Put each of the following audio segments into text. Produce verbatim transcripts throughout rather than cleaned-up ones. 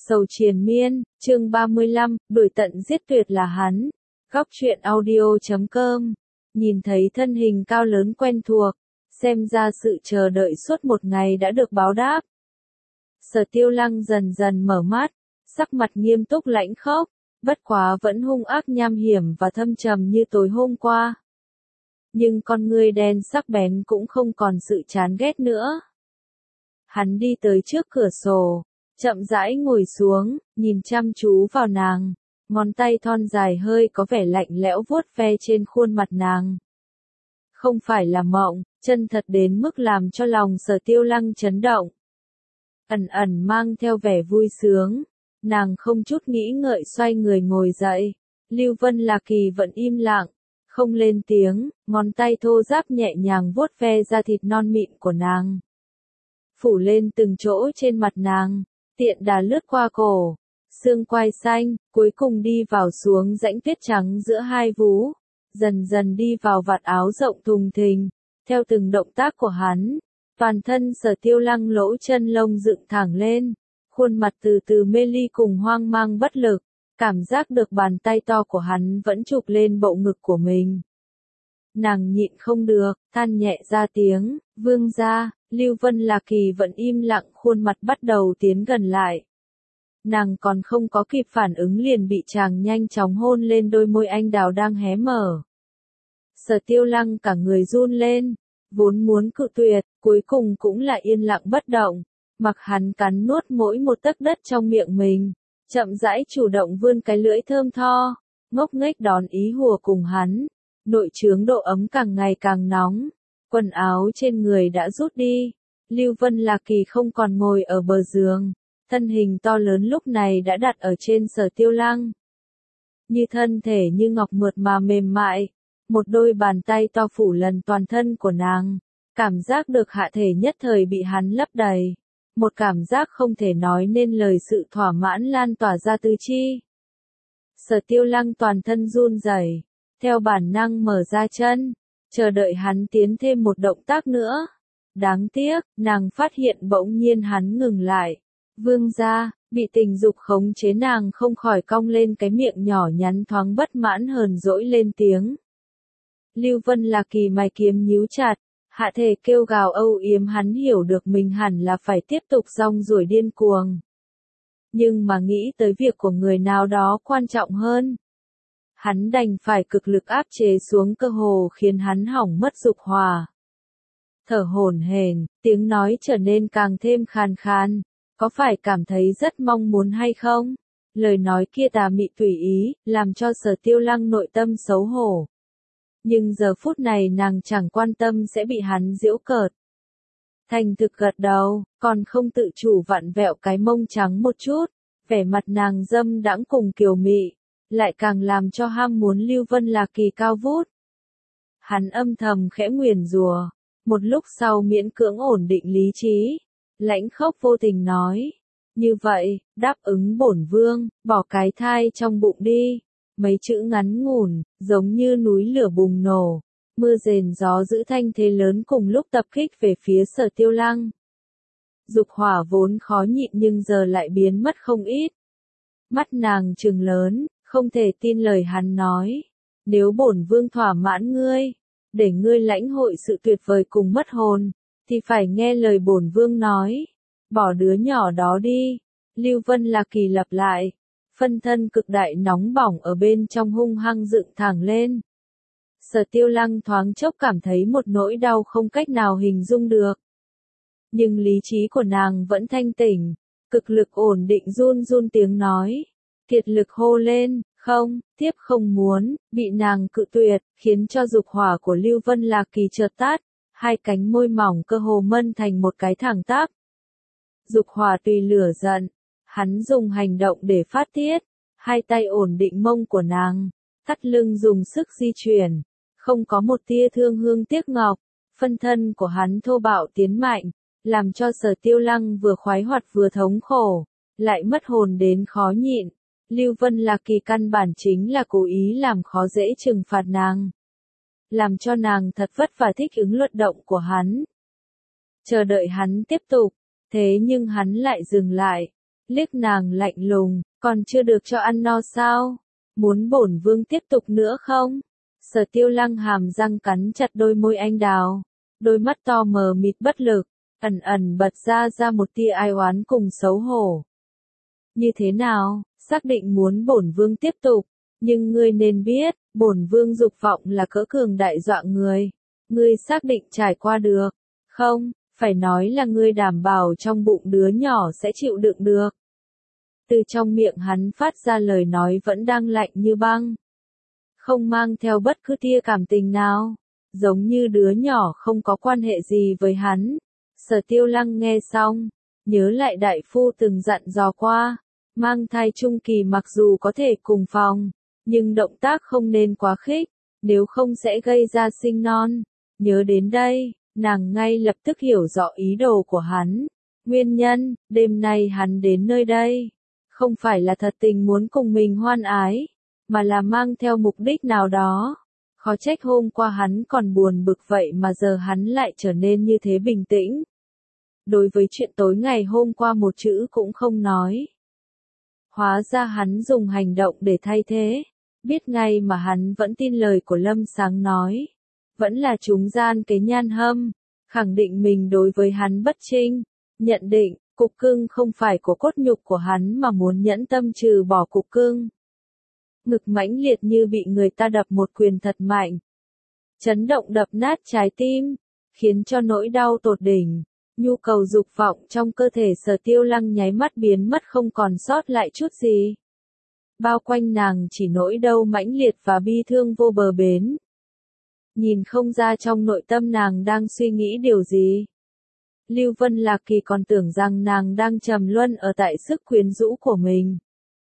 Sầu triền miên, chương ba mươi lăm, đuổi tận giết tuyệt là hắn. Góc truyện audio chấm com. Nhìn thấy thân hình cao lớn quen thuộc, xem ra sự chờ đợi suốt một ngày đã được báo đáp. Sở Tiêu Lăng dần dần mở mắt, sắc mặt nghiêm túc lãnh khốc, bất quá vẫn hung ác nham hiểm và thâm trầm như tối hôm qua. Nhưng con ngươi đen sắc bén cũng không còn sự chán ghét nữa. Hắn đi tới trước cửa sổ, chậm rãi ngồi xuống, nhìn chăm chú vào nàng, ngón tay thon dài hơi có vẻ lạnh lẽo vuốt ve trên khuôn mặt nàng. Không phải là mộng, chân thật đến mức làm cho lòng Sở Tiêu Lăng chấn động. Ẩn ẩn mang theo vẻ vui sướng, nàng không chút nghĩ ngợi xoay người ngồi dậy. Lưu Vân Lạc Kỳ vẫn im lặng, không lên tiếng, ngón tay thô ráp nhẹ nhàng vuốt ve da thịt non mịn của nàng, phủ lên từng chỗ trên mặt nàng, tiện đà lướt qua cổ, xương quai xanh, cuối cùng đi vào xuống rãnh tuyết trắng giữa hai vú, dần dần đi vào vạt áo rộng thùng thình. Theo từng động tác của hắn, toàn thân Sở Tiêu Lăng lỗ chân lông dựng thẳng lên, khuôn mặt từ từ mê ly cùng hoang mang bất lực, cảm giác được bàn tay to của hắn vẫn chụp lên bộ ngực của mình. Nàng nhịn không được, than nhẹ ra tiếng, vương gia. Lưu Vân Lạc Kỳ vẫn im lặng, khuôn mặt bắt đầu tiến gần lại. Nàng còn không có kịp phản ứng liền bị chàng nhanh chóng hôn lên đôi môi anh đào đang hé mở. Sở Tiêu Lăng cả người run lên, vốn muốn cự tuyệt, cuối cùng cũng lại yên lặng bất động, mặc hắn cắn nuốt mỗi một tấc đất trong miệng mình, chậm rãi chủ động vươn cái lưỡi thơm tho, ngốc nghếch đón ý hùa cùng hắn. Nội chướng độ ấm càng ngày càng nóng. Quần áo trên người đã rút đi, Lưu Vân Lạc Kỳ không còn ngồi ở bờ giường, thân hình to lớn lúc này đã đặt ở trên Sở Tiêu Lăng. Như thân thể như ngọc mượt mà mềm mại, một đôi bàn tay to phủ lần toàn thân của nàng, cảm giác được hạ thể nhất thời bị hắn lấp đầy, một cảm giác không thể nói nên lời sự thỏa mãn lan tỏa ra tứ chi. Sở Tiêu Lăng toàn thân run rẩy, theo bản năng mở ra chân, chờ đợi hắn tiến thêm một động tác nữa. Đáng tiếc, nàng phát hiện bỗng nhiên hắn ngừng lại. Vương gia, bị tình dục khống chế nàng không khỏi cong lên cái miệng nhỏ nhắn thoáng bất mãn hờn dỗi lên tiếng. Lưu Vân Lạc Kỳ mày kiếm nhíu chặt, hạ thể kêu gào âu yếm, hắn hiểu được mình hẳn là phải tiếp tục rong ruổi điên cuồng. Nhưng mà nghĩ tới việc của người nào đó quan trọng hơn. Hắn đành phải cực lực áp chế xuống cơ hồ khiến hắn hỏng mất dục hỏa. Thở hổn hển, tiếng nói trở nên càng thêm khàn khàn, có phải cảm thấy rất mong muốn hay không? Lời nói kia tà mị tùy ý, làm cho Sở Tiêu Lăng nội tâm xấu hổ. Nhưng giờ phút này nàng chẳng quan tâm sẽ bị hắn giễu cợt. Thành thực gật đầu, còn không tự chủ vặn vẹo cái mông trắng một chút, vẻ mặt nàng dâm đãng cùng kiều mị, lại càng làm cho ham muốn Lưu Vân Lạc Kỳ cao vút. Hắn âm thầm khẽ nguyền rủa, một lúc sau miễn cưỡng ổn định lý trí, lãnh khốc vô tình nói, như vậy, đáp ứng bổn vương, bỏ cái thai trong bụng đi. Mấy chữ ngắn ngủn, giống như núi lửa bùng nổ, mưa rền gió giữ thanh thế lớn cùng lúc tập kích về phía Sở Tiêu Lăng. Dục hỏa vốn khó nhịn nhưng giờ lại biến mất không ít. Mắt nàng trừng lớn, không thể tin lời hắn nói. Nếu bổn vương thỏa mãn ngươi, để ngươi lãnh hội sự tuyệt vời cùng mất hồn, thì phải nghe lời bổn vương nói. Bỏ đứa nhỏ đó đi. Lưu Vân Lạc Kỳ lặp lại. Phân thân cực đại nóng bỏng ở bên trong hung hăng dựng thẳng lên. Sở Tiêu Lăng thoáng chốc cảm thấy một nỗi đau không cách nào hình dung được. Nhưng lý trí của nàng vẫn thanh tỉnh, cực lực ổn định run run tiếng nói. Kiệt lực hô lên, không, tiếp không muốn, bị nàng cự tuyệt, khiến cho dục hỏa của Lưu Vân Lạc Kỳ chợt tắt, hai cánh môi mỏng cơ hồ mân thành một cái thẳng tắp. Dục hỏa tùy lửa giận, hắn dùng hành động để phát tiết, hai tay ổn định mông của nàng, thắt lưng dùng sức di chuyển, không có một tia thương hương tiếc ngọc, phân thân của hắn thô bạo tiến mạnh, làm cho Sở Tiêu Lăng vừa khoái hoạt vừa thống khổ, lại mất hồn đến khó nhịn. Lưu Vân Lạc Kỳ căn bản chính là cố ý làm khó dễ trừng phạt nàng, làm cho nàng thật vất vả thích ứng luật động của hắn. Chờ đợi hắn tiếp tục, thế nhưng hắn lại dừng lại, liếc nàng lạnh lùng, còn chưa được cho ăn no sao? Muốn bổn vương tiếp tục nữa không? Sở Tiêu Lăng hàm răng cắn chặt đôi môi anh đào, đôi mắt to mờ mịt bất lực, ẩn ẩn bật ra ra một tia ai oán cùng xấu hổ. Như thế nào, xác định muốn bổn vương tiếp tục, nhưng ngươi nên biết, bổn vương dục vọng là cỡ cường đại dọa người. Ngươi xác định trải qua được, không, phải nói là ngươi đảm bảo trong bụng đứa nhỏ sẽ chịu đựng được. Từ trong miệng hắn phát ra lời nói vẫn đang lạnh như băng, không mang theo bất cứ tia cảm tình nào, giống như đứa nhỏ không có quan hệ gì với hắn. Sở Tiêu Lăng nghe xong, nhớ lại đại phu từng dặn dò qua, mang thai trung kỳ mặc dù có thể cùng phòng, nhưng động tác không nên quá khích, nếu không sẽ gây ra sinh non. Nhớ đến đây, nàng ngay lập tức hiểu rõ ý đồ của hắn. Nguyên nhân, đêm nay hắn đến nơi đây, không phải là thật tình muốn cùng mình hoan ái, mà là mang theo mục đích nào đó. Khó trách hôm qua hắn còn buồn bực vậy mà giờ hắn lại trở nên như thế bình tĩnh. Đối với chuyện tối ngày hôm qua một chữ cũng không nói. Hóa ra hắn dùng hành động để thay thế. Biết ngay mà hắn vẫn tin lời của Lâm Sáng nói. Vẫn là chúng gian kế nhan hâm. Khẳng định mình đối với hắn bất trinh. Nhận định, cục cưng không phải của cốt nhục của hắn mà muốn nhẫn tâm trừ bỏ cục cưng. Ngực mãnh liệt như bị người ta đập một quyền thật mạnh. Chấn động đập nát trái tim. Khiến cho nỗi đau tột đỉnh. Nhu cầu dục vọng trong cơ thể Sở Tiêu Lăng nháy mắt biến mất không còn sót lại chút gì. Bao quanh nàng chỉ nỗi đau mãnh liệt và bi thương vô bờ bến. Nhìn không ra trong nội tâm nàng đang suy nghĩ điều gì. Lưu Vân Lạc Kỳ còn tưởng rằng nàng đang trầm luân ở tại sức quyến rũ của mình.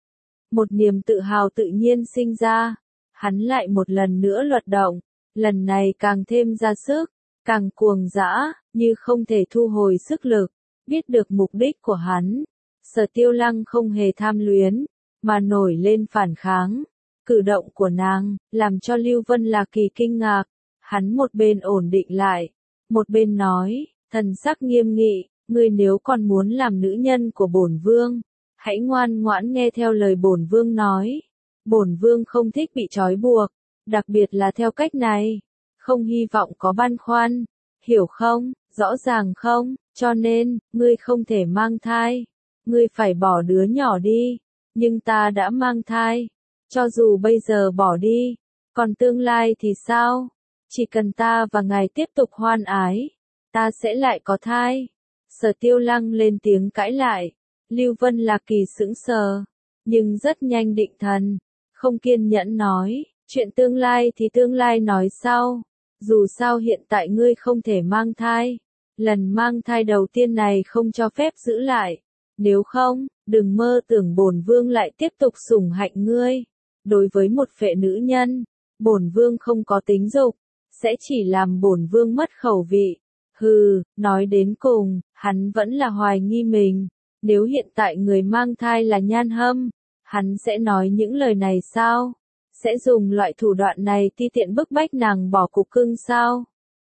Một niềm tự hào tự nhiên sinh ra. Hắn lại một lần nữa luật động. Lần này càng thêm ra sức. Càng cuồng dã, như không thể thu hồi sức lực. Biết được mục đích của hắn. Sở Tiêu Lăng không hề tham luyến, mà nổi lên phản kháng. Cử động của nàng, làm cho Lưu Vân Lạc Kỳ kinh ngạc. Hắn một bên ổn định lại, một bên nói, thần sắc nghiêm nghị, ngươi nếu còn muốn làm nữ nhân của bổn vương, hãy ngoan ngoãn nghe theo lời bổn vương nói. Bổn vương không thích bị trói buộc, đặc biệt là theo cách này. Không hy vọng có băn khoăn, hiểu không, rõ ràng không, cho nên, ngươi không thể mang thai. Ngươi phải bỏ đứa nhỏ đi, nhưng ta đã mang thai. Cho dù bây giờ bỏ đi, còn tương lai thì sao? Chỉ cần ta và ngài tiếp tục hoan ái, ta sẽ lại có thai. Sở Tiêu Lăng lên tiếng cãi lại. Lưu Vân Lạc Kỳ sững sờ, nhưng rất nhanh định thần, không kiên nhẫn nói, chuyện tương lai thì tương lai nói sau. Dù sao hiện tại ngươi không thể mang thai. Lần mang thai đầu tiên này không cho phép giữ lại. Nếu không, đừng mơ tưởng bổn vương lại tiếp tục sủng hạnh ngươi. Đối với một phệ nữ nhân, bổn vương không có tính dục, sẽ chỉ làm bổn vương mất khẩu vị. Hừ, nói đến cùng, hắn vẫn là hoài nghi mình. Nếu hiện tại người mang thai là Nhan Hâm, hắn sẽ nói những lời này sao? Sẽ dùng loại thủ đoạn này ti tiện bức bách nàng bỏ cục cưng sao?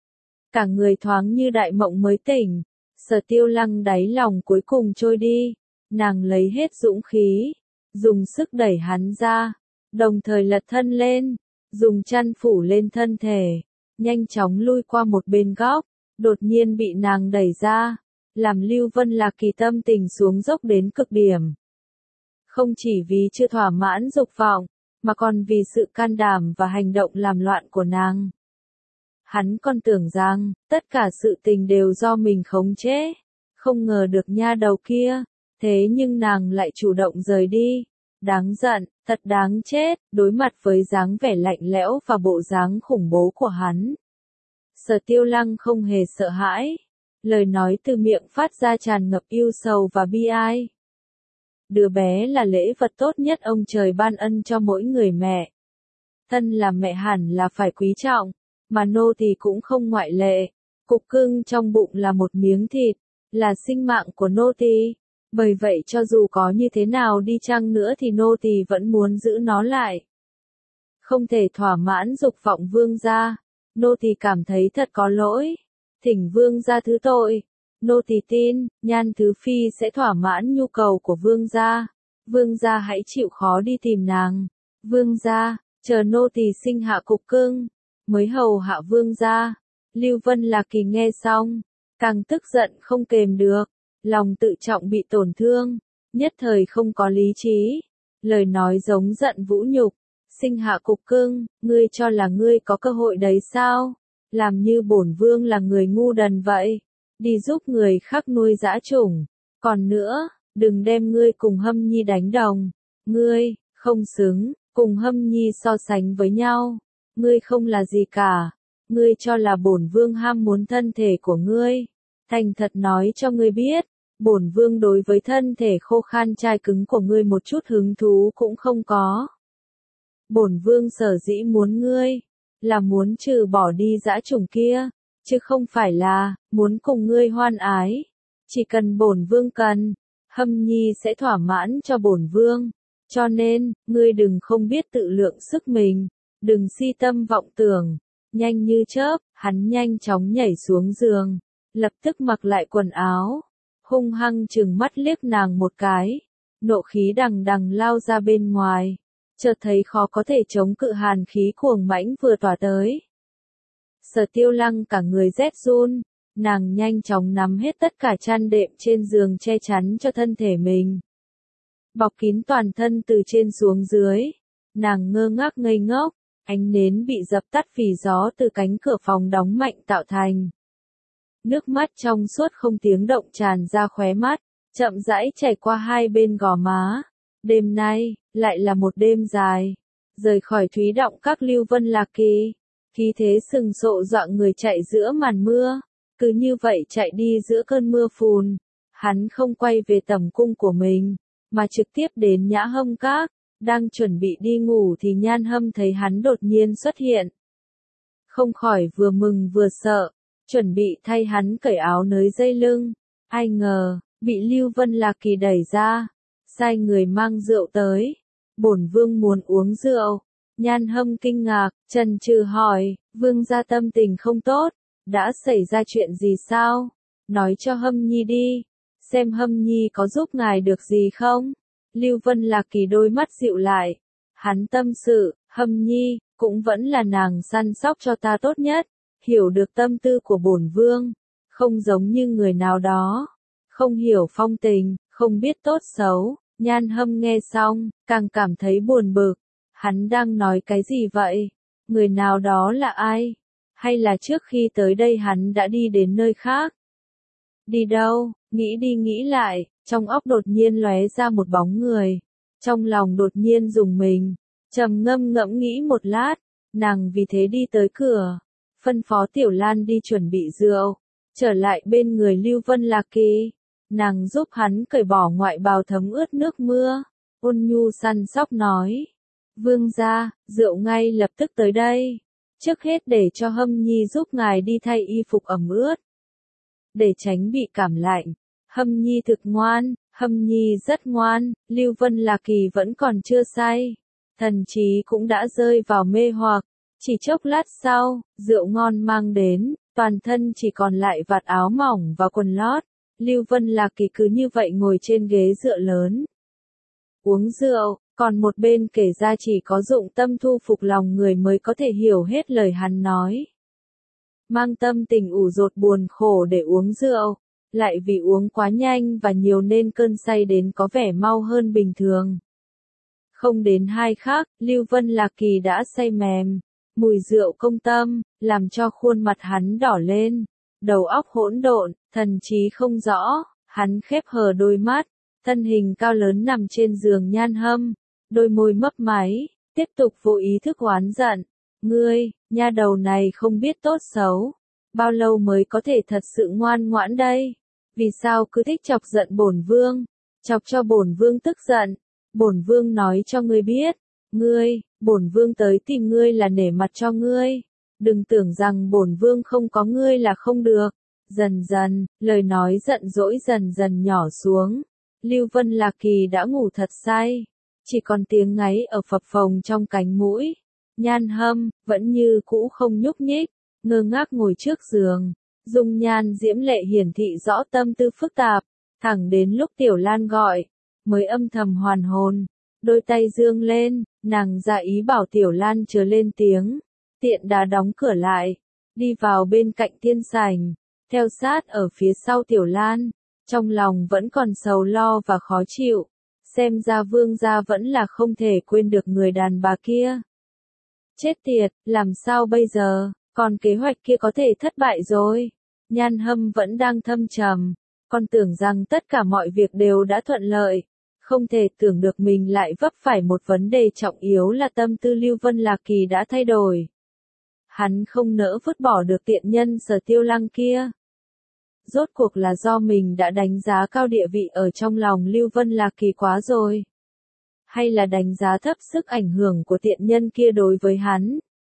Cả người thoáng như đại mộng mới tỉnh. Sở Tiêu Lăng đáy lòng cuối cùng trôi đi. Nàng lấy hết dũng khí, dùng sức đẩy hắn ra, đồng thời lật thân lên, dùng chăn phủ lên thân thể, nhanh chóng lui qua một bên góc, đột nhiên bị nàng đẩy ra, làm Lưu Vân Lạc Kỳ tâm tình xuống dốc đến cực điểm. Không chỉ vì chưa thỏa mãn dục vọng, mà còn vì sự can đảm và hành động làm loạn của nàng. Hắn còn tưởng rằng, tất cả sự tình đều do mình khống chế, không ngờ được nha đầu kia, thế nhưng nàng lại chủ động rời đi. Đáng giận, thật đáng chết, đối mặt với dáng vẻ lạnh lẽo và bộ dáng khủng bố của hắn. Sở Tiêu Lăng không hề sợ hãi, lời nói từ miệng phát ra tràn ngập yêu sầu và bi ai. Đứa bé là lễ vật tốt nhất ông trời ban ân cho mỗi người mẹ. Thân là mẹ hẳn là phải quý trọng, mà nô tỳ cũng không ngoại lệ. Cục cưng trong bụng là một miếng thịt, là sinh mạng của nô tỳ. Bởi vậy cho dù có như thế nào đi chăng nữa thì nô tỳ vẫn muốn giữ nó lại. Không thể thỏa mãn dục vọng vương gia, nô tỳ cảm thấy thật có lỗi. Thỉnh vương gia thứ tội. Nô tỳ tin, Nhan Thứ Phi sẽ thỏa mãn nhu cầu của vương gia. Vương gia hãy chịu khó đi tìm nàng. Vương gia, chờ nô tỳ sinh hạ cục cưng, mới hầu hạ vương gia. Lưu Vân Lạc Kỳ nghe xong, càng tức giận không kềm được, lòng tự trọng bị tổn thương, nhất thời không có lý trí, lời nói giống giận vũ nhục, sinh hạ cục cưng, ngươi cho là ngươi có cơ hội đấy sao? Làm như bổn vương là người ngu đần vậy, đi giúp người khác nuôi dã chủng, còn nữa, đừng đem ngươi cùng Hâm Nhi đánh đồng, ngươi, không xứng, cùng Hâm Nhi so sánh với nhau, ngươi không là gì cả. Ngươi cho là bổn vương ham muốn thân thể của ngươi, thành thật nói cho ngươi biết, bổn vương đối với thân thể khô khan chai cứng của ngươi một chút hứng thú cũng không có. Bổn vương sở dĩ muốn ngươi, là muốn trừ bỏ đi dã chủng kia, chứ không phải là, muốn cùng ngươi hoan ái. Chỉ cần bổn vương cần, Hâm Nhi sẽ thỏa mãn cho bổn vương, cho nên, ngươi đừng không biết tự lượng sức mình, đừng si tâm vọng tưởng. Nhanh như chớp, hắn nhanh chóng nhảy xuống giường, lập tức mặc lại quần áo, hung hăng trừng mắt liếc nàng một cái, nộ khí đằng đằng lao ra bên ngoài, chợt thấy khó có thể chống cự hàn khí cuồng mãnh vừa tỏa tới. Sở Tiêu Lăng cả người rét run, nàng nhanh chóng nắm hết tất cả chăn đệm trên giường che chắn cho thân thể mình. Bọc kín toàn thân từ trên xuống dưới, nàng ngơ ngác ngây ngốc. Ánh nến bị dập tắt vì gió từ cánh cửa phòng đóng mạnh tạo thành. Nước mắt trong suốt không tiếng động tràn ra khóe mắt, chậm rãi chảy qua hai bên gò má. Đêm nay, lại là một đêm dài. Rời khỏi Thúy Động Các Lưu Vân Lạc Kỳ, khí thế sừng sộ dọa người chạy giữa màn mưa. Cứ như vậy chạy đi giữa cơn mưa phùn. Hắn không quay về tẩm cung của mình, mà trực tiếp đến Nhã Hâm Các. Đang chuẩn bị đi ngủ thì Nhan Hâm thấy hắn đột nhiên xuất hiện. Không khỏi vừa mừng vừa sợ, chuẩn bị thay hắn cởi áo nới dây lưng. Ai ngờ, bị Lưu Vân Lạc Kỳ đẩy ra, sai người mang rượu tới. Bổn vương muốn uống rượu. Nhan Hâm kinh ngạc, chần chừ hỏi, vương gia tâm tình không tốt, đã xảy ra chuyện gì sao? Nói cho Hâm Nhi đi, xem Hâm Nhi có giúp ngài được gì không? Lưu Vân Lạc Kỳ đôi mắt dịu lại, hắn tâm sự, Hâm Nhi, cũng vẫn là nàng săn sóc cho ta tốt nhất, hiểu được tâm tư của bổn vương, không giống như người nào đó, không hiểu phong tình, không biết tốt xấu. Nhan Hâm nghe xong, càng cảm thấy buồn bực, hắn đang nói cái gì vậy? Người nào đó là ai? Hay là trước khi tới đây hắn đã đi đến nơi khác? Đi đâu? Nghĩ đi nghĩ lại, trong óc đột nhiên lóe ra một bóng người, trong lòng đột nhiên rùng mình, trầm ngâm ngẫm nghĩ một lát, nàng vì thế đi tới cửa, phân phó Tiểu Lan đi chuẩn bị rượu, trở lại bên người Lưu Vân Lạc Kỳ, nàng giúp hắn cởi bỏ ngoại bào thấm ướt nước mưa, ôn nhu săn sóc nói, vương gia, rượu ngay lập tức tới đây, trước hết để cho Hâm Nhi giúp ngài đi thay y phục ẩm ướt, để tránh bị cảm lạnh. Hâm Nhi thực ngoan, Hâm Nhi rất ngoan, Lưu Vân Lạc Kỳ vẫn còn chưa say, thần trí cũng đã rơi vào mê hoặc, chỉ chốc lát sau, rượu ngon mang đến, toàn thân chỉ còn lại vạt áo mỏng và quần lót, Lưu Vân Lạc Kỳ cứ như vậy ngồi trên ghế dựa lớn, uống rượu, còn một bên kể ra chỉ có dụng tâm thu phục lòng người mới có thể hiểu hết lời hắn nói. Mang tâm tình ủ dột buồn khổ để uống rượu, lại vì uống quá nhanh và nhiều nên cơn say đến có vẻ mau hơn bình thường. Không đến hai khắc, Lưu Vân Lạc Kỳ đã say mềm, mùi rượu công tâm, làm cho khuôn mặt hắn đỏ lên, đầu óc hỗn độn, thần trí không rõ, hắn khép hờ đôi mắt, thân hình cao lớn nằm trên giường Nhan Hâm, đôi môi mấp máy, tiếp tục vô ý thức oán giận, ngươi, nha đầu này không biết tốt xấu, bao lâu mới có thể thật sự ngoan ngoãn đây? Vì sao cứ thích chọc giận bổn vương, chọc cho bổn vương tức giận? Bổn vương nói cho ngươi biết, ngươi, bổn vương tới tìm ngươi là nể mặt cho ngươi, đừng tưởng rằng bổn vương không có ngươi là không được. Dần dần, lời nói giận dỗi dần dần nhỏ xuống, Lưu Vân Lạc Kỳ đã ngủ thật say, chỉ còn tiếng ngáy ở phập phồng trong cánh mũi. Nhan Hâm vẫn như cũ không nhúc nhích, ngơ ngác ngồi trước giường, dung nhan diễm lệ hiển thị rõ tâm tư phức tạp, thẳng đến lúc Tiểu Lan gọi, mới âm thầm hoàn hồn, đôi tay dương lên, nàng ra ý bảo Tiểu Lan chờ lên tiếng, tiện đá đóng cửa lại, đi vào bên cạnh thiên sảnh, theo sát ở phía sau Tiểu Lan, trong lòng vẫn còn sầu lo và khó chịu, xem ra Vương gia vẫn là không thể quên được người đàn bà kia. Chết tiệt, làm sao bây giờ, còn kế hoạch kia có thể thất bại rồi. Nhan Hâm vẫn đang thâm trầm, còn tưởng rằng tất cả mọi việc đều đã thuận lợi, không thể tưởng được mình lại vấp phải một vấn đề trọng yếu là tâm tư Lưu Vân Lạc Kỳ đã thay đổi. Hắn không nỡ vứt bỏ được tiện nhân Sở Tiêu Lăng kia. Rốt cuộc là do mình đã đánh giá cao địa vị ở trong lòng Lưu Vân Lạc Kỳ quá rồi. Hay là đánh giá thấp sức ảnh hưởng của tiện nhân kia đối với hắn.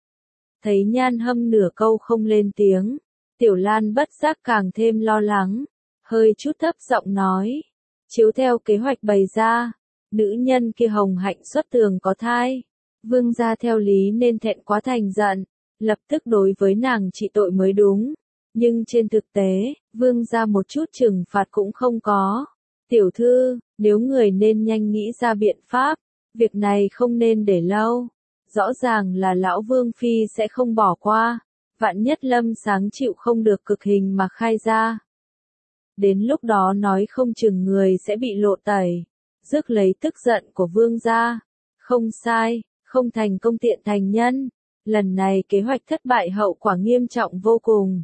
Thấy Nhan Hâm nửa câu không lên tiếng, Tiểu Lan bất giác càng thêm lo lắng, hơi chút thấp giọng nói. Chiếu theo kế hoạch bày ra, nữ nhân kia hồng hạnh xuất tường có thai. Vương gia theo lý nên thẹn quá thành giận, lập tức đối với nàng trị tội mới đúng. Nhưng trên thực tế, vương gia một chút trừng phạt cũng không có. Tiểu thư, nếu người nên nhanh nghĩ ra biện pháp, việc này không nên để lâu. Rõ ràng là lão vương phi sẽ không bỏ qua, vạn nhất Lâm Sáng chịu không được cực hình mà khai ra. Đến lúc đó nói không chừng người sẽ bị lộ tẩy, rước lấy tức giận của vương gia. Không sai, không thành công tiện thành nhân. Lần này kế hoạch thất bại hậu quả nghiêm trọng vô cùng.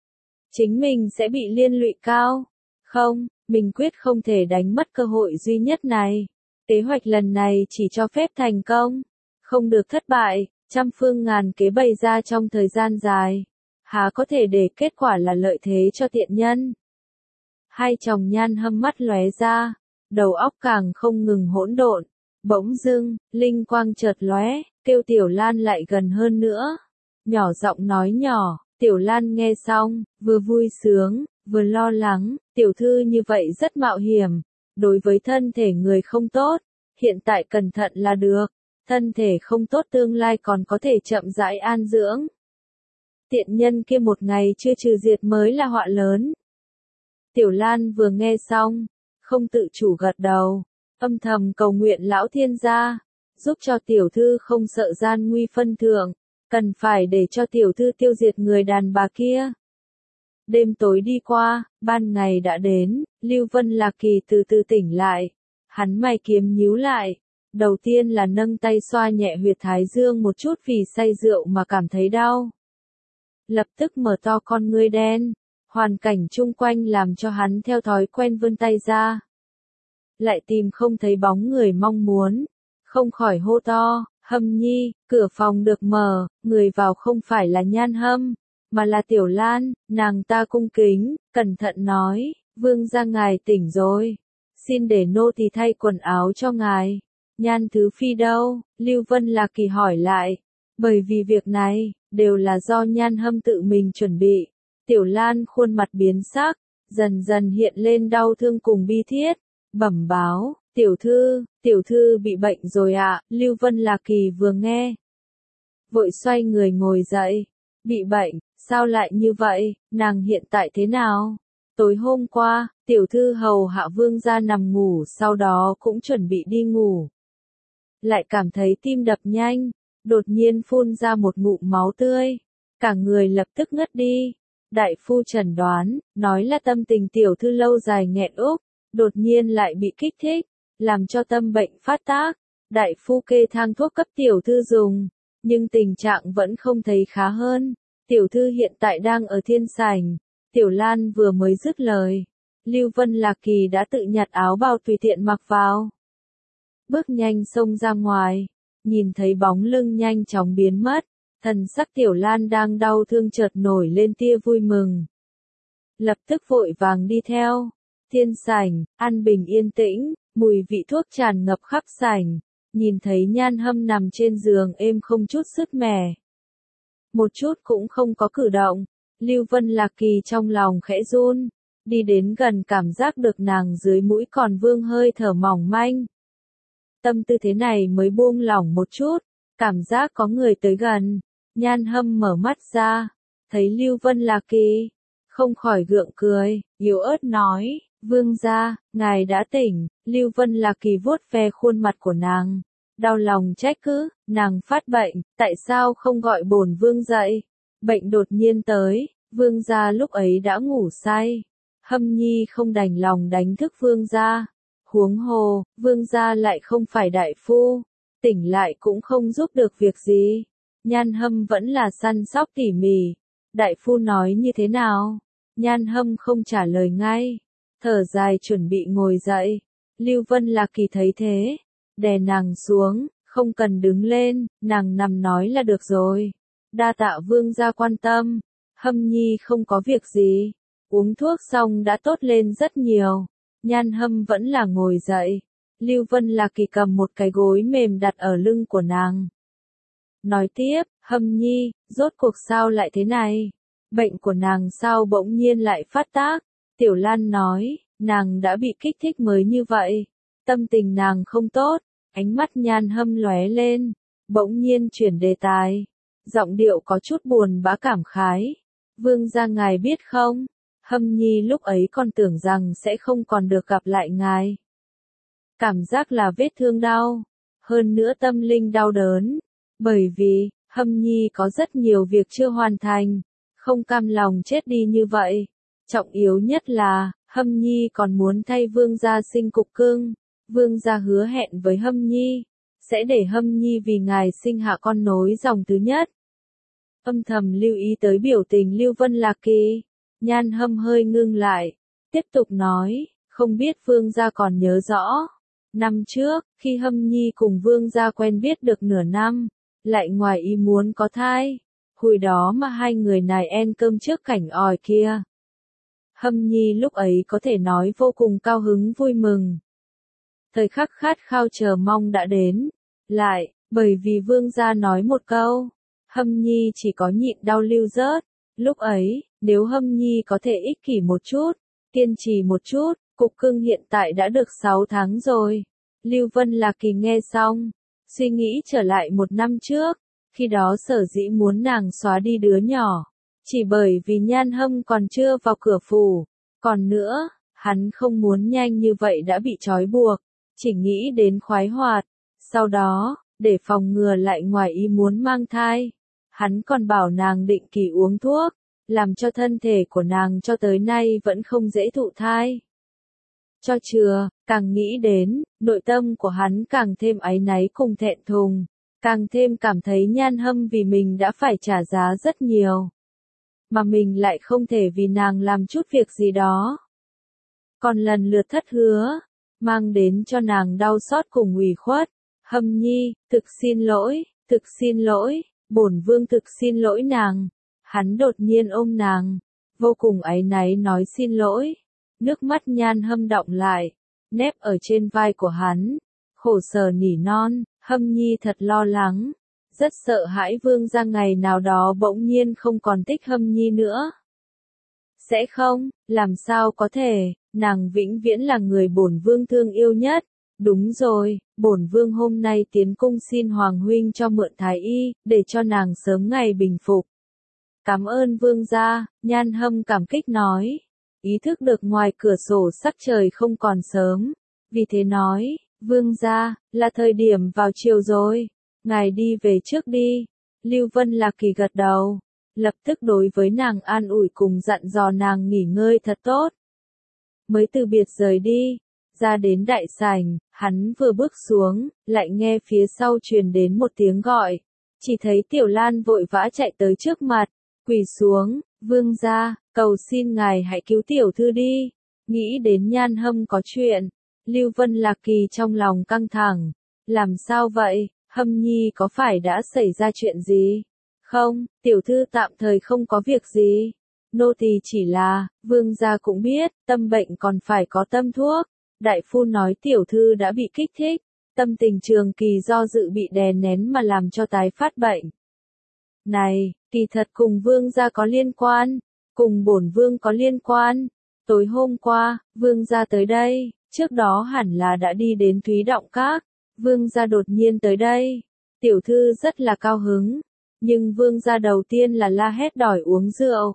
Chính mình sẽ bị liên lụy cao. Không, mình quyết không thể đánh mất cơ hội duy nhất này. Kế hoạch lần này chỉ cho phép thành công, không được thất bại, trăm phương ngàn kế bày ra trong thời gian dài. Há có thể để kết quả là lợi thế cho tiện nhân. Hai chồng Nhan Hâm mắt lóe ra, đầu óc càng không ngừng hỗn độn. Bỗng dưng, linh quang chợt lóe, kêu Tiểu Lan lại gần hơn nữa. Nhỏ giọng nói nhỏ, Tiểu Lan nghe xong, vừa vui sướng, vừa lo lắng, tiểu thư như vậy rất mạo hiểm, đối với thân thể người không tốt, hiện tại cẩn thận là được, thân thể không tốt tương lai còn có thể chậm rãi an dưỡng. Tiện nhân kia một ngày chưa trừ diệt mới là họa lớn. Tiểu Lan vừa nghe xong, không tự chủ gật đầu, âm thầm cầu nguyện lão thiên gia, giúp cho tiểu thư không sợ gian nguy phân thượng, cần phải để cho tiểu thư tiêu diệt người đàn bà kia. Đêm tối đi qua, ban ngày đã đến, Lưu Vân Lạc Kỳ từ từ tỉnh lại, hắn mày kiếm nhíu lại, đầu tiên là nâng tay xoa nhẹ huyệt thái dương một chút vì say rượu mà cảm thấy đau. Lập tức mở to con ngươi đen, hoàn cảnh chung quanh làm cho hắn theo thói quen vươn tay ra. Lại tìm không thấy bóng người mong muốn, không khỏi hô to, Hâm nhi, cửa phòng được mở, người vào không phải là Nhan Hâm, mà là Tiểu Lan, nàng ta cung kính, cẩn thận nói, vương gia ngài tỉnh rồi, xin để nô tỳ thay quần áo cho ngài. Nhan Thứ Phi đâu? Lưu Vân Lạc Kỳ hỏi lại, bởi vì việc này, đều là do Nhan Hâm tự mình chuẩn bị. Tiểu Lan khuôn mặt biến sắc, dần dần hiện lên đau thương cùng bi thiết, bẩm báo, tiểu thư, tiểu thư bị bệnh rồi ạ. À? Lưu Vân Lạc Kỳ vừa nghe, vội xoay người ngồi dậy, bị bệnh, sao lại như vậy, nàng hiện tại thế nào? Tối hôm qua, tiểu thư hầu hạ vương gia nằm ngủ sau đó cũng chuẩn bị đi ngủ. Lại cảm thấy tim đập nhanh, đột nhiên phun ra một ngụm máu tươi, cả người lập tức ngất đi. Đại phu chẩn đoán, nói là tâm tình tiểu thư lâu dài nghẹn úc, đột nhiên lại bị kích thích, làm cho tâm bệnh phát tác. Đại phu kê thang thuốc cấp tiểu thư dùng, nhưng tình trạng vẫn không thấy khá hơn. Tiểu thư hiện tại đang ở thiên sảnh. Tiểu Lan vừa mới dứt lời, Lưu Vân Lạc Kỳ đã tự nhặt áo bào tùy tiện mặc vào. Bước nhanh xông ra ngoài, nhìn thấy bóng lưng nhanh chóng biến mất, thần sắc Tiểu Lan đang đau thương chợt nổi lên tia vui mừng. Lập tức vội vàng đi theo. Thiên sảnh, an bình yên tĩnh, mùi vị thuốc tràn ngập khắp sảnh, nhìn thấy Nhan Hâm nằm trên giường êm không chút sứt mẻ. Một chút cũng không có cử động, Lưu Vân Lạc Kỳ trong lòng khẽ run, đi đến gần cảm giác được nàng dưới mũi còn vương hơi thở mỏng manh. Tâm tư thế này mới buông lỏng một chút, cảm giác có người tới gần, Nhan Hâm mở mắt ra, thấy Lưu Vân Lạc Kỳ, không khỏi gượng cười, yếu ớt nói, vương gia, ngài đã tỉnh. Lưu Vân Lạc Kỳ vuốt ve khuôn mặt của nàng, đau lòng trách cứ, nàng phát bệnh, tại sao không gọi bổn vương dậy? Bệnh đột nhiên tới, vương gia lúc ấy đã ngủ say. Hâm Nhi không đành lòng đánh thức vương gia. Huống hồ, vương gia lại không phải đại phu, tỉnh lại cũng không giúp được việc gì. Nhan Hâm vẫn là săn sóc tỉ mỉ. Đại phu nói như thế nào? Nhan Hâm không trả lời ngay, thở dài chuẩn bị ngồi dậy. Lưu Vân Lạc Kỳ thấy thế, đè nàng xuống, không cần đứng lên, nàng nằm nói là được rồi. Đa tạ vương gia quan tâm. Hâm Nhi không có việc gì, uống thuốc xong đã tốt lên rất nhiều. Nhan Hâm vẫn là ngồi dậy. Lưu Vân Lạc Kỳ cầm một cái gối mềm đặt ở lưng của nàng. Nói tiếp, Hâm Nhi, rốt cuộc sao lại thế này? Bệnh của nàng sao bỗng nhiên lại phát tác? Tiểu Lan nói, nàng đã bị kích thích mới như vậy. Tâm tình nàng không tốt, ánh mắt Nhan Hâm lóe lên, bỗng nhiên chuyển đề tài. Giọng điệu có chút buồn bã cảm khái. Vương gia ngài biết không? Hâm Nhi lúc ấy còn tưởng rằng sẽ không còn được gặp lại ngài. Cảm giác là vết thương đau, hơn nữa tâm linh đau đớn. Bởi vì, Hâm Nhi có rất nhiều việc chưa hoàn thành, không cam lòng chết đi như vậy. Trọng yếu nhất là, Hâm Nhi còn muốn thay vương gia sinh cục cưng. Vương gia hứa hẹn với Hâm Nhi, sẽ để Hâm Nhi vì ngài sinh hạ con nối dòng thứ nhất. Âm thầm lưu ý tới biểu tình Lưu Vân Lạc Kỳ, Nhan Hâm hơi ngưng lại, tiếp tục nói, không biết vương gia còn nhớ rõ. Năm trước, khi Hâm Nhi cùng vương gia quen biết được nửa năm, lại ngoài ý muốn có thai. Hồi đó mà hai người này ăn cơm trước cảnh òi kia. Hâm Nhi lúc ấy có thể nói vô cùng cao hứng vui mừng. Thời khắc khát khao chờ mong đã đến. Lại, bởi vì vương gia nói một câu, Hâm Nhi chỉ có nhịn đau lưu rớt. Lúc ấy, nếu Hâm Nhi có thể ích kỷ một chút, kiên trì một chút, cục cưng hiện tại đã được sáu tháng rồi. Lưu Vân Lạc Kỳ nghe xong, suy nghĩ trở lại một năm trước, khi đó sở dĩ muốn nàng xóa đi đứa nhỏ, chỉ bởi vì Nhan Hâm còn chưa vào cửa phủ. Còn nữa, hắn không muốn nhanh như vậy đã bị trói buộc, chỉ nghĩ đến khoái hoạt. Sau đó, để phòng ngừa lại ngoài ý muốn mang thai, hắn còn bảo nàng định kỳ uống thuốc, làm cho thân thể của nàng cho tới nay vẫn không dễ thụ thai. Cho chừa, càng nghĩ đến, nội tâm của hắn càng thêm áy náy cùng thẹn thùng, càng thêm cảm thấy Nhan Hâm vì mình đã phải trả giá rất nhiều. Mà mình lại không thể vì nàng làm chút việc gì đó. Còn lần lượt thất hứa, mang đến cho nàng đau xót cùng ủy khuất. Hâm Nhi, thực xin lỗi, thực xin lỗi, bổn vương thực xin lỗi nàng. Hắn đột nhiên ôm nàng, vô cùng áy náy nói xin lỗi. Nước mắt Nhan Hâm đọng lại, nép ở trên vai của hắn, khổ sở nỉ non, Hâm Nhi thật lo lắng, rất sợ hãi vương gia ngày nào đó bỗng nhiên không còn thích Hâm Nhi nữa. Sẽ không, làm sao có thể, nàng vĩnh viễn là người bổn vương thương yêu nhất. Đúng rồi, bổn vương hôm nay tiến cung xin Hoàng huynh cho mượn thái y, để cho nàng sớm ngày bình phục. Cảm ơn vương gia, Nhan Hâm cảm kích nói. Ý thức được ngoài cửa sổ sắc trời không còn sớm, vì thế nói, vương gia, là thời điểm vào chiều rồi, ngài đi về trước đi. Lưu Vân Lạc Kỳ gật đầu, lập tức đối với nàng an ủi cùng dặn dò nàng nghỉ ngơi thật tốt. Mới từ biệt rời đi, ra đến đại sảnh, hắn vừa bước xuống, lại nghe phía sau truyền đến một tiếng gọi, chỉ thấy Tiểu Lan vội vã chạy tới trước mặt, quỳ xuống, vương gia, cầu xin ngài hãy cứu tiểu thư đi. Nghĩ đến Nhan Hâm có chuyện, Lưu Vân Lạc Kỳ trong lòng căng thẳng. Làm sao vậy, Hâm Nhi có phải đã xảy ra chuyện gì? Không, tiểu thư tạm thời không có việc gì. Nô tỳ chỉ là, vương gia cũng biết, tâm bệnh còn phải có tâm thuốc. Đại phu nói tiểu thư đã bị kích thích, tâm tình trường kỳ do dự bị đè nén mà làm cho tái phát bệnh. Này, kỳ thật cùng vương gia có liên quan, cùng bổn vương có liên quan. Tối hôm qua, vương gia tới đây, trước đó hẳn là đã đi đến Thúy Động Các. Vương gia đột nhiên tới đây, tiểu thư rất là cao hứng, nhưng vương gia đầu tiên là la hét đòi uống rượu,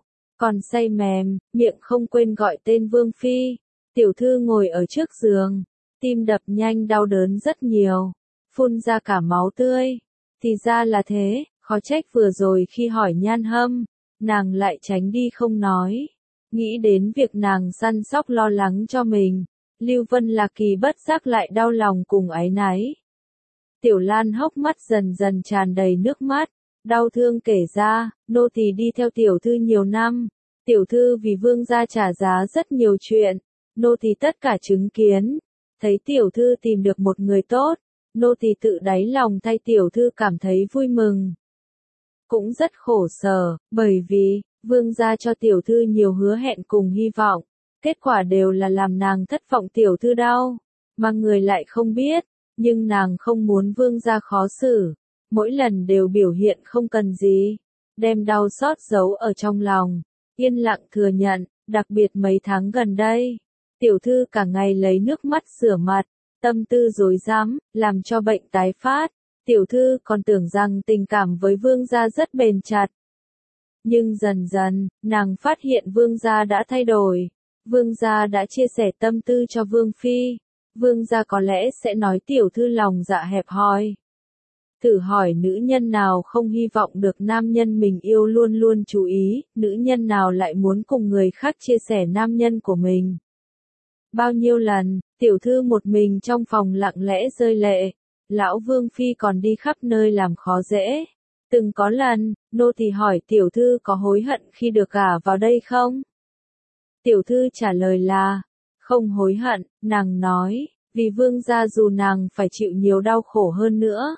còn say mềm, miệng không quên gọi tên Vương Phi. Tiểu thư ngồi ở trước giường, tim đập nhanh đau đớn rất nhiều, phun ra cả máu tươi. Thì ra là thế, khó trách vừa rồi khi hỏi Nhan Hâm, nàng lại tránh đi không nói. Nghĩ đến việc nàng săn sóc lo lắng cho mình, Lưu Vân Lạc Kỳ bất giác lại đau lòng cùng áy náy. Tiểu Lan hốc mắt dần dần tràn đầy nước mắt, đau thương kể ra, nô tỳ đi theo tiểu thư nhiều năm, tiểu thư vì vương gia trả giá rất nhiều chuyện, nô tỳ tất cả chứng kiến, thấy tiểu thư tìm được một người tốt, nô tỳ tự đáy lòng thay tiểu thư cảm thấy vui mừng. Cũng rất khổ sở, bởi vì, vương gia cho tiểu thư nhiều hứa hẹn cùng hy vọng, kết quả đều là làm nàng thất vọng tiểu thư đau, mà người lại không biết, nhưng nàng không muốn vương gia khó xử, mỗi lần đều biểu hiện không cần gì, đem đau xót giấu ở trong lòng, yên lặng thừa nhận, đặc biệt mấy tháng gần đây, tiểu thư cả ngày lấy nước mắt rửa mặt, tâm tư rối rắm, làm cho bệnh tái phát, tiểu thư còn tưởng rằng tình cảm với vương gia rất bền chặt. Nhưng dần dần, nàng phát hiện vương gia đã thay đổi, vương gia đã chia sẻ tâm tư cho vương phi, vương gia có lẽ sẽ nói tiểu thư lòng dạ hẹp hòi. Thử hỏi nữ nhân nào không hy vọng được nam nhân mình yêu luôn luôn chú ý, nữ nhân nào lại muốn cùng người khác chia sẻ nam nhân của mình. Bao nhiêu lần, tiểu thư một mình trong phòng lặng lẽ rơi lệ, lão vương phi còn đi khắp nơi làm khó dễ. Từng có lần, nô tỳ hỏi tiểu thư có hối hận khi được gả vào đây không? Tiểu thư trả lời là, không hối hận, nàng nói, vì vương gia dù nàng phải chịu nhiều đau khổ hơn nữa,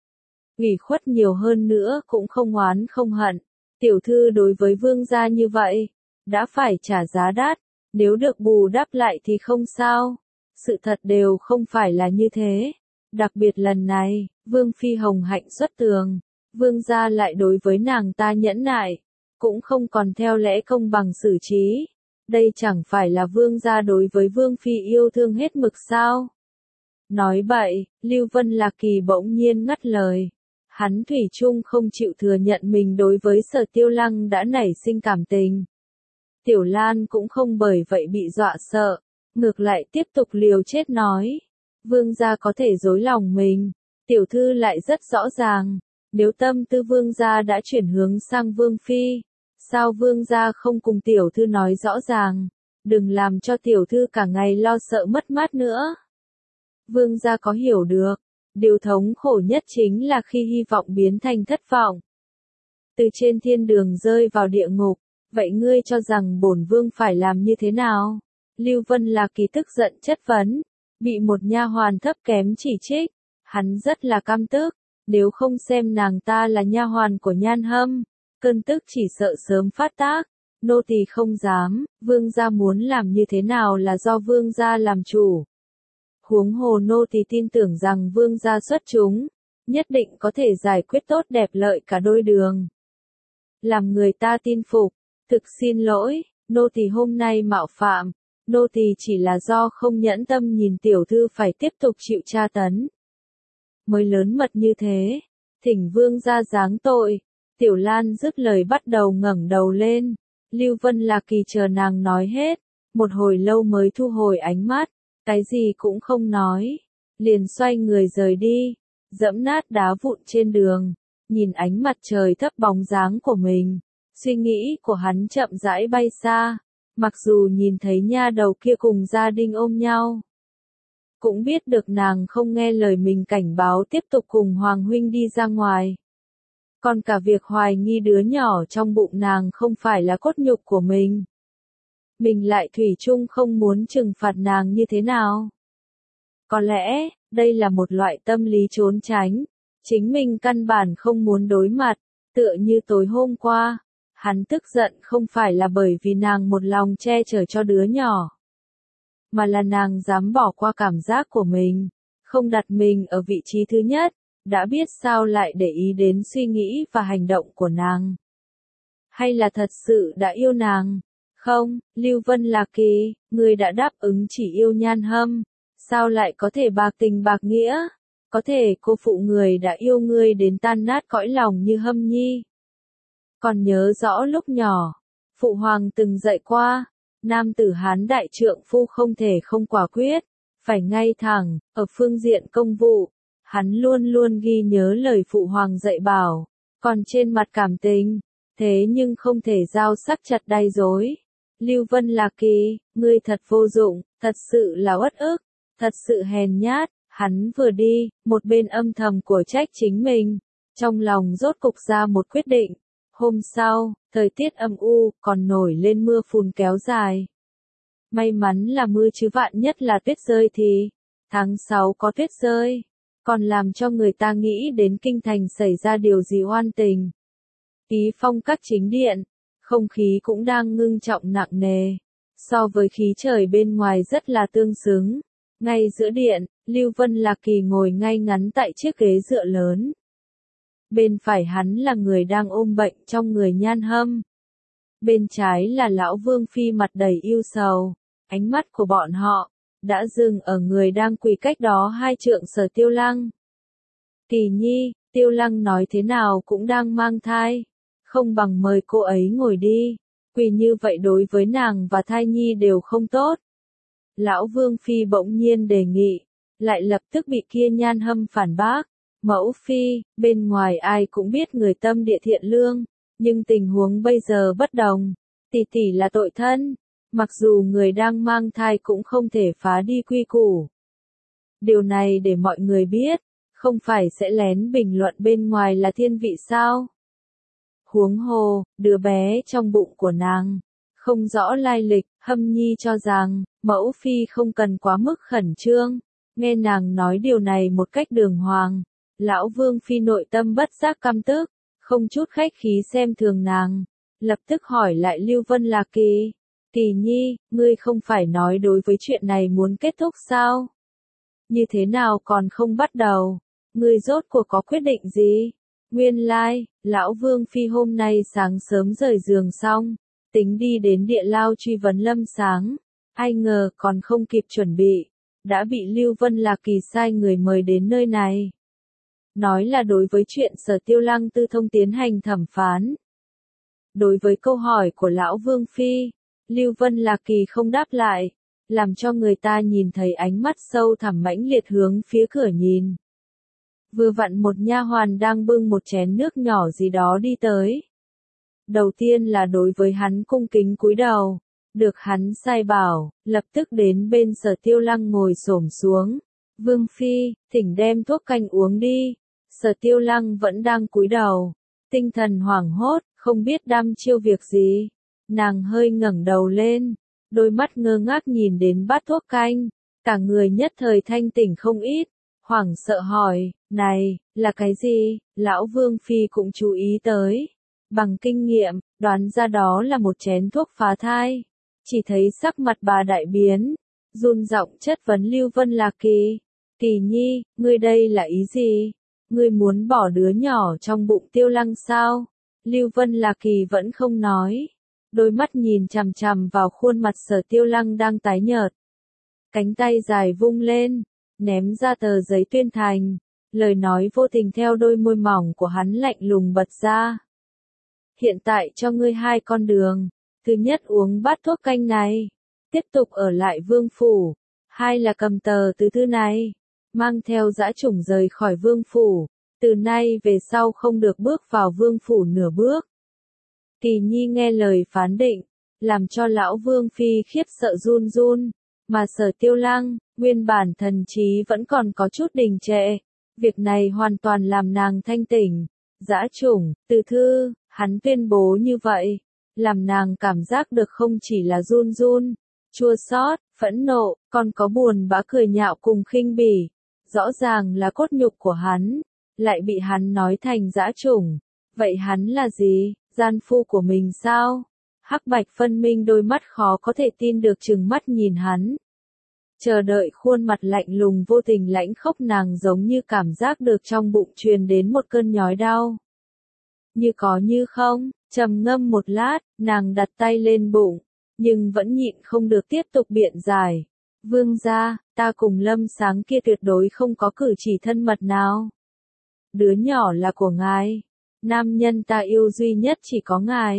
ủy khuất nhiều hơn nữa cũng không oán không hận. Tiểu thư đối với vương gia như vậy, đã phải trả giá đắt, nếu được bù đắp lại thì không sao. Sự thật đều không phải là như thế. Đặc biệt lần này, vương phi hồng hạnh xuất tường, vương gia lại đối với nàng ta nhẫn nại, cũng không còn theo lẽ công bằng xử trí. Đây chẳng phải là vương gia đối với vương phi yêu thương hết mực sao? Nói bậy, Lưu Vân Lạc Kỳ bỗng nhiên ngắt lời. Hắn thủy chung không chịu thừa nhận mình đối với Sở Tiêu Lăng đã nảy sinh cảm tình. Tiểu Lan cũng không bởi vậy bị dọa sợ, ngược lại tiếp tục liều chết nói. Vương gia có thể dối lòng mình, tiểu thư lại rất rõ ràng, nếu tâm tư vương gia đã chuyển hướng sang vương phi, sao vương gia không cùng tiểu thư nói rõ ràng, đừng làm cho tiểu thư cả ngày lo sợ mất mát nữa. Vương gia có hiểu được, điều thống khổ nhất chính là khi hy vọng biến thành thất vọng. Từ trên thiên đường rơi vào địa ngục, vậy ngươi cho rằng bổn vương phải làm như thế nào? Lưu Vân Lạc Kỳ tức giận chất vấn, bị một nha hoàn thấp kém chỉ trích, hắn rất là căm tức, nếu không xem nàng ta là nha hoàn của Nhan Hâm, cơn tức chỉ sợ sớm phát tác, nô tỳ không dám, vương gia muốn làm như thế nào là do vương gia làm chủ. Huống hồ nô tỳ tin tưởng rằng vương gia xuất chúng, nhất định có thể giải quyết tốt đẹp lợi cả đôi đường. Làm người ta tin phục, thực xin lỗi, nô tỳ hôm nay mạo phạm, nô tỳ chỉ là do không nhẫn tâm nhìn tiểu thư phải tiếp tục chịu tra tấn. Mới lớn mật như thế, thỉnh vương gia giáng tội. Tiểu Lan dứt lời bắt đầu ngẩng đầu lên, Lưu Vân Lạc Kỳ chờ nàng nói hết, một hồi lâu mới thu hồi ánh mắt, cái gì cũng không nói, liền xoay người rời đi, dẫm nát đá vụn trên đường, nhìn ánh mặt trời thấp bóng dáng của mình, suy nghĩ của hắn chậm rãi bay xa, mặc dù nhìn thấy nha đầu kia cùng gia đình ôm nhau, cũng biết được nàng không nghe lời mình cảnh báo tiếp tục cùng Hoàng huynh đi ra ngoài. Còn cả việc hoài nghi đứa nhỏ trong bụng nàng không phải là cốt nhục của mình. Mình lại thủy chung không muốn trừng phạt nàng như thế nào. Có lẽ, đây là một loại tâm lý trốn tránh. Chính mình căn bản không muốn đối mặt, tựa như tối hôm qua. Hắn tức giận không phải là bởi vì nàng một lòng che chở cho đứa nhỏ. Mà là nàng dám bỏ qua cảm giác của mình, không đặt mình ở vị trí thứ nhất. Đã biết sao lại để ý đến suy nghĩ và hành động của nàng. Hay là thật sự đã yêu nàng? Không, Lưu Vân Lạc Kỳ, ngươi đã đáp ứng chỉ yêu Nhan Hâm, sao lại có thể bạc tình bạc nghĩa? Có thể cô phụ người đã yêu ngươi đến tan nát cõi lòng như Hâm Nhi. Còn nhớ rõ lúc nhỏ, Phụ hoàng từng dạy qua, nam tử Hán đại trượng phu không thể không quả quyết, phải ngay thẳng, ở phương diện công vụ, hắn luôn luôn ghi nhớ lời phụ hoàng dạy bảo, còn trên mặt cảm tình, thế nhưng không thể giao sắc chặt đay dối. Lưu Vân Lạc Kỳ, ngươi thật vô dụng, thật sự là uất ức, thật sự hèn nhát, hắn vừa đi, một bên âm thầm của trách chính mình, trong lòng rốt cục ra một quyết định. Hôm sau, thời tiết âm u, còn nổi lên mưa phùn kéo dài. May mắn là mưa chứ vạn nhất là tuyết rơi thì, tháng sáu có tuyết rơi, còn làm cho người ta nghĩ đến kinh thành xảy ra điều gì oan tình. Ý phong các chính điện, không khí cũng đang ngưng trọng nặng nề, so với khí trời bên ngoài rất là tương xứng. Ngay giữa điện, Lưu Vân Lạc Kỳ ngồi ngay ngắn tại chiếc ghế dựa lớn. Bên phải hắn là người đang ôm bệnh trong người Nhan Hâm. Bên trái là lão Vương Phi mặt đầy ưu sầu, ánh mắt của bọn họ đã dừng ở người đang quỳ cách đó hai trượng Sở Tiêu Lăng. Kỳ nhi, Tiêu Lăng nói thế nào cũng đang mang thai, không bằng mời cô ấy ngồi đi, quỳ như vậy đối với nàng và thai nhi đều không tốt. Lão Vương Phi bỗng nhiên đề nghị, lại lập tức bị kia Nhan Hâm phản bác. Mẫu Phi, bên ngoài ai cũng biết người tâm địa thiện lương, nhưng tình huống bây giờ bất đồng, tỷ tỷ là tội thân, mặc dù người đang mang thai cũng không thể phá đi quy củ. Điều này để mọi người biết, không phải sẽ lén bình luận bên ngoài là thiên vị sao? Huống hồ, đứa bé trong bụng của nàng, không rõ lai lịch, Hâm Nhi cho rằng, Mẫu Phi không cần quá mức khẩn trương, nghe nàng nói điều này một cách đường hoàng. Lão Vương Phi nội tâm bất giác căm tức, không chút khách khí xem thường nàng, lập tức hỏi lại Lưu Vân Lạc Kỳ, Kỳ nhi, ngươi không phải nói đối với chuyện này muốn kết thúc sao? Như thế nào còn không bắt đầu? Ngươi rốt cuộc có quyết định gì? Nguyên lai, Lão Vương Phi hôm nay sáng sớm rời giường xong, tính đi đến địa lao truy vấn Lâm Sáng, ai ngờ còn không kịp chuẩn bị, đã bị Lưu Vân Lạc Kỳ sai người mời đến nơi này. Nói là đối với chuyện Sở Tiêu Lăng tư thông tiến hành thẩm phán. Đối với câu hỏi của Lão Vương Phi, Lưu Vân Lạc Kỳ không đáp lại, làm cho người ta nhìn thấy ánh mắt sâu thẳm mãnh liệt hướng phía cửa nhìn. Vừa vặn một nha hoàn đang bưng một chén nước nhỏ gì đó đi tới. Đầu tiên là đối với hắn cung kính cúi đầu, được hắn sai bảo, lập tức đến bên Sở Tiêu Lăng ngồi xổm xuống. Vương Phi, thỉnh đem thuốc canh uống đi. Sở Tiêu Lăng vẫn đang cúi đầu, tinh thần hoảng hốt, không biết đăm chiêu việc gì. Nàng hơi ngẩng đầu lên, đôi mắt ngơ ngác nhìn đến bát thuốc canh, cả người nhất thời thanh tỉnh không ít, hoảng sợ hỏi, này, là cái gì? Lão Vương Phi cũng chú ý tới, bằng kinh nghiệm, đoán ra đó là một chén thuốc phá thai. Chỉ thấy sắc mặt bà đại biến, run giọng chất vấn Lưu Vân Lạc Kỳ, Kỳ nhi, ngươi đây là ý gì? Ngươi muốn bỏ đứa nhỏ trong bụng Tiêu Lăng sao? Lưu Vân Lạc Kỳ vẫn không nói, đôi mắt nhìn chằm chằm vào khuôn mặt Sở Tiêu Lăng đang tái nhợt. Cánh tay dài vung lên, ném ra tờ giấy tuyên thành, lời nói vô tình theo đôi môi mỏng của hắn lạnh lùng bật ra. Hiện tại cho ngươi hai con đường, thứ nhất uống bát thuốc canh này, tiếp tục ở lại vương phủ, hai là cầm tờ tứ thư này, mang theo dã chủng rời khỏi vương phủ, từ nay về sau không được bước vào vương phủ nửa bước. Kỳ nhi nghe lời phán định, làm cho lão Vương Phi khiếp sợ run run, mà Sở Tiêu Lăng, nguyên bản thần trí vẫn còn có chút đình trệ, việc này hoàn toàn làm nàng thanh tỉnh. Dã chủng, từ thư, hắn tuyên bố như vậy, làm nàng cảm giác được không chỉ là run run, chua xót, phẫn nộ, còn có buồn bã cười nhạo cùng khinh bỉ. Rõ ràng là cốt nhục của hắn, lại bị hắn nói thành dã chủng. Vậy hắn là gì? Gian phu của mình sao? Hắc bạch phân minh đôi mắt khó có thể tin được trừng mắt nhìn hắn. Chờ đợi khuôn mặt lạnh lùng vô tình lãnh khốc nàng giống như cảm giác được trong bụng truyền đến một cơn nhói đau. Như có như không, trầm ngâm một lát, nàng đặt tay lên bụng, nhưng vẫn nhịn không được tiếp tục biện giải. Vương gia, ta cùng Lâm Sáng kia tuyệt đối không có cử chỉ thân mật nào. Đứa nhỏ là của ngài. Nam nhân ta yêu duy nhất chỉ có ngài.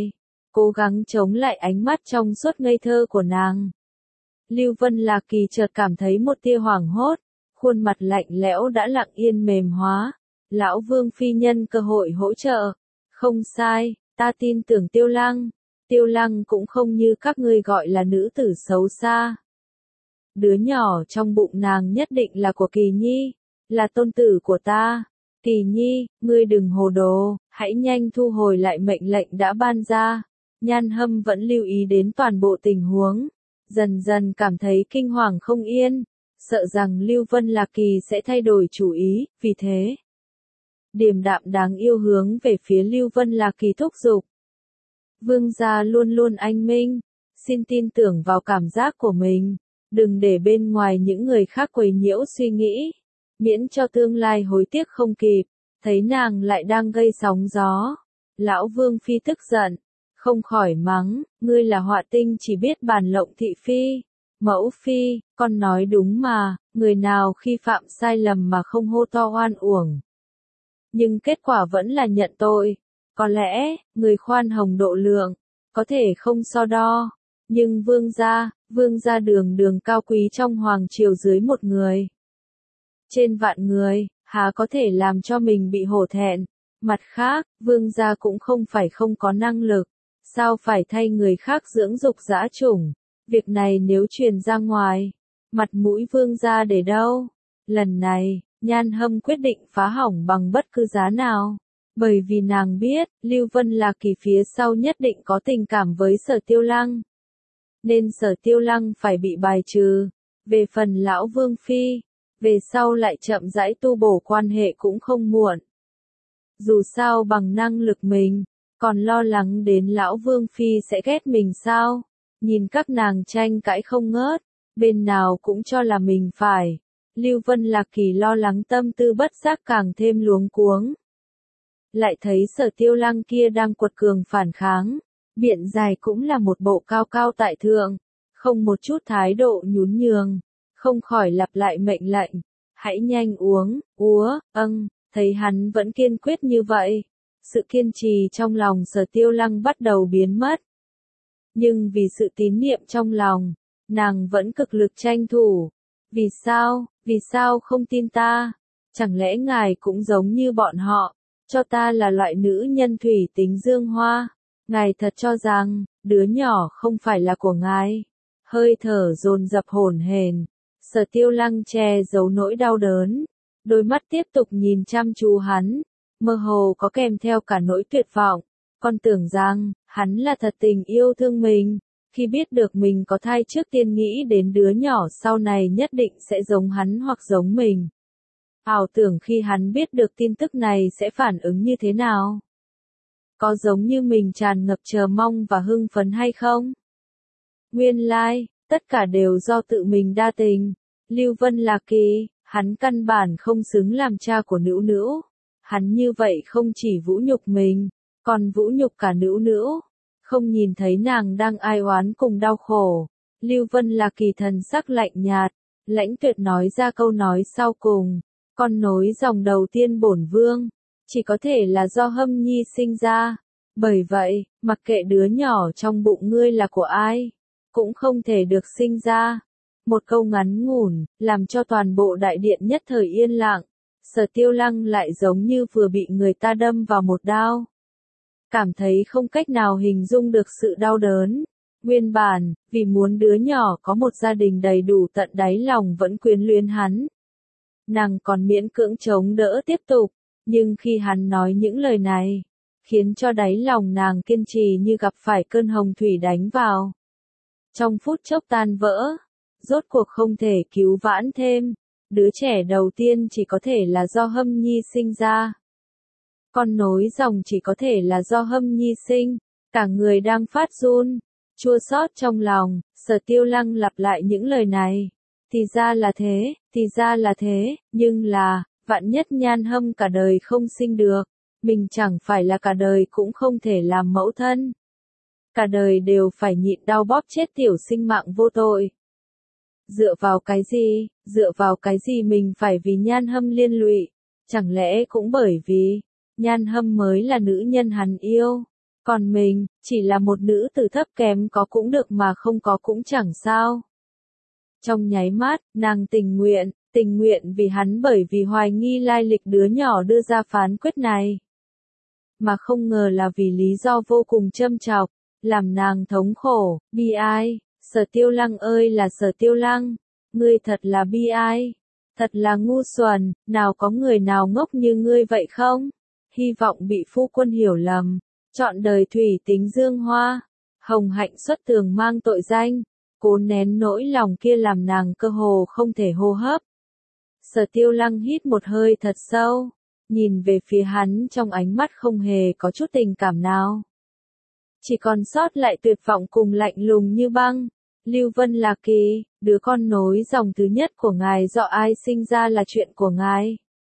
cố gắng chống lại ánh mắt trong suốt ngây thơ của nàng. Lưu Vân Lạc Kỳ chợt cảm thấy một tia hoảng hốt, khuôn mặt lạnh lẽo đã lặng yên mềm hóa. Lão Vương phi nhân cơ hội hỗ trợ. Không sai, ta tin tưởng Tiêu Lăng. Tiêu Lăng cũng không như các ngươi gọi là nữ tử xấu xa. Đứa nhỏ trong bụng nàng nhất định là của Kỳ Nhi, là tôn tử của ta. Kỳ Nhi, ngươi đừng hồ đồ, hãy nhanh thu hồi lại mệnh lệnh đã ban ra. Nhan Hâm vẫn lưu ý đến toàn bộ tình huống, dần dần cảm thấy kinh hoàng không yên, sợ rằng Lưu Vân Lạc Kỳ sẽ thay đổi chủ ý, vì thế điềm đạm đáng yêu hướng về phía Lưu Vân Lạc Kỳ thúc giục. Vương gia luôn luôn anh minh, xin tin tưởng vào cảm giác của mình, đừng để bên ngoài những người khác quấy nhiễu suy nghĩ, miễn cho tương lai hối tiếc không kịp. Thấy nàng lại đang gây sóng gió, lão Vương phi tức giận, không khỏi mắng, ngươi là họa tinh chỉ biết bàn lộng thị phi. Mẫu phi, con nói đúng mà, người nào khi phạm sai lầm mà không hô to oan uổng. Nhưng kết quả vẫn là nhận tội. Có lẽ, người khoan hồng độ lượng, có thể không so đo. Nhưng vương gia, vương gia đường đường cao quý trong hoàng triều dưới một người. Trên vạn người, há có thể làm cho mình bị hổ thẹn. Mặt khác, vương gia cũng không phải không có năng lực. Sao phải thay người khác dưỡng dục dã chủng? Việc này nếu truyền ra ngoài, mặt mũi vương gia để đâu? Lần này, Nhan Hâm quyết định phá hỏng bằng bất cứ giá nào. Bởi vì nàng biết, Lưu Vân Lạc Kỳ phía sau nhất định có tình cảm với Sở Tiêu Lăng. Nên Sở Tiêu Lăng phải bị bài trừ. Về phần lão Vương phi, về sau lại chậm rãi tu bổ quan hệ cũng không muộn. Dù sao bằng năng lực mình, còn lo lắng đến lão Vương phi sẽ ghét mình sao? Nhìn các nàng tranh cãi không ngớt, bên nào cũng cho là mình phải. Lưu Vân Lạc Kỳ lo lắng tâm tư bất giác càng thêm luống cuống. Lại thấy Sở Tiêu Lăng kia đang quật cường phản kháng, biện dài cũng là một bộ cao cao tại thượng, không một chút thái độ nhún nhường, không khỏi lặp lại mệnh lệnh, hãy nhanh uống, úa, âng, thấy hắn vẫn kiên quyết như vậy, sự kiên trì trong lòng Sở Tiêu Lăng bắt đầu biến mất. Nhưng vì sự tín niệm trong lòng, nàng vẫn cực lực tranh thủ. Vì sao, vì sao không tin ta? Chẳng lẽ ngài cũng giống như bọn họ, cho ta là loại nữ nhân thủy tính dương hoa? Ngài thật cho rằng, đứa nhỏ không phải là của ngài? Hơi thở dồn dập hổn hển, Sở Tiêu Lăng che giấu nỗi đau đớn, đôi mắt tiếp tục nhìn chăm chú hắn, mơ hồ có kèm theo cả nỗi tuyệt vọng. Con tưởng rằng, hắn là thật tình yêu thương mình, khi biết được mình có thai trước tiên nghĩ đến đứa nhỏ sau này nhất định sẽ giống hắn hoặc giống mình. Ảo tưởng khi hắn biết được tin tức này sẽ phản ứng như thế nào? Có giống như mình tràn ngập chờ mong và hưng phấn hay không? Nguyên lai, tất cả đều do tự mình đa tình. Lưu Vân Lạc Kỳ, hắn căn bản không xứng làm cha của nữ nữ. Hắn như vậy không chỉ vũ nhục mình, còn vũ nhục cả nữ nữ. Không nhìn thấy nàng đang ai oán cùng đau khổ. Lưu Vân Lạc Kỳ thần sắc lạnh nhạt, lãnh tuyệt nói ra câu nói sau cùng. Con nối dòng đầu tiên bổn vương, chỉ có thể là do Hâm Nhi sinh ra. Bởi vậy, mặc kệ đứa nhỏ trong bụng ngươi là của ai, cũng không thể được sinh ra. Một câu ngắn ngủn, làm cho toàn bộ đại điện nhất thời yên lặng. Sở Tiêu Lăng lại giống như vừa bị người ta đâm vào một đao. Cảm thấy không cách nào hình dung được sự đau đớn. Nguyên bản, vì muốn đứa nhỏ có một gia đình đầy đủ tận đáy lòng vẫn quyến luyến hắn. Nàng còn miễn cưỡng chống đỡ tiếp tục, nhưng khi hắn nói những lời này, khiến cho đáy lòng nàng kiên trì như gặp phải cơn hồng thủy đánh vào. Trong phút chốc tan vỡ, rốt cuộc không thể cứu vãn thêm, đứa trẻ đầu tiên chỉ có thể là do Hâm Nhi sinh ra. Con nối dòng chỉ có thể là do Hâm Nhi sinh, cả người đang phát run, chua xót trong lòng, Sở Tiêu Lăng lặp lại những lời này. Thì ra là thế, thì ra là thế, nhưng là, vạn nhất Nhan Hâm cả đời không sinh được, mình chẳng phải là cả đời cũng không thể làm mẫu thân. Cả đời đều phải nhịn đau bóp chết tiểu sinh mạng vô tội. Dựa vào cái gì, dựa vào cái gì mình phải vì Nhan Hâm liên lụy, chẳng lẽ cũng bởi vì Nhan Hâm mới là nữ nhân hắn yêu, Còn mình, chỉ là một nữ tử thấp kém có cũng được mà không có cũng chẳng sao. Trong nháy mắt, nàng tình nguyện, tình nguyện vì hắn bởi vì hoài nghi lai lịch đứa nhỏ đưa ra phán quyết này. Mà không ngờ là vì lý do vô cùng châm chọc, làm nàng thống khổ, bi ai. Sở Tiêu Lăng ơi là Sở Tiêu Lăng, ngươi thật là bi ai, thật là ngu xuẩn, nào có người nào ngốc như ngươi vậy không? Hy vọng bị phu quân hiểu lầm, chọn đời thủy tính dương hoa, hồng hạnh xuất tường mang tội danh, cố nén nỗi lòng kia làm nàng cơ hồ không thể hô hấp. Sở Tiêu Lăng hít một hơi thật sâu, nhìn về phía hắn trong ánh mắt không hề có chút tình cảm nào. Chỉ còn sót lại tuyệt vọng cùng lạnh lùng như băng. Lưu Vân Lạc Kỳ, đứa con nối dòng thứ nhất của ngài do ai sinh ra là chuyện của ngài.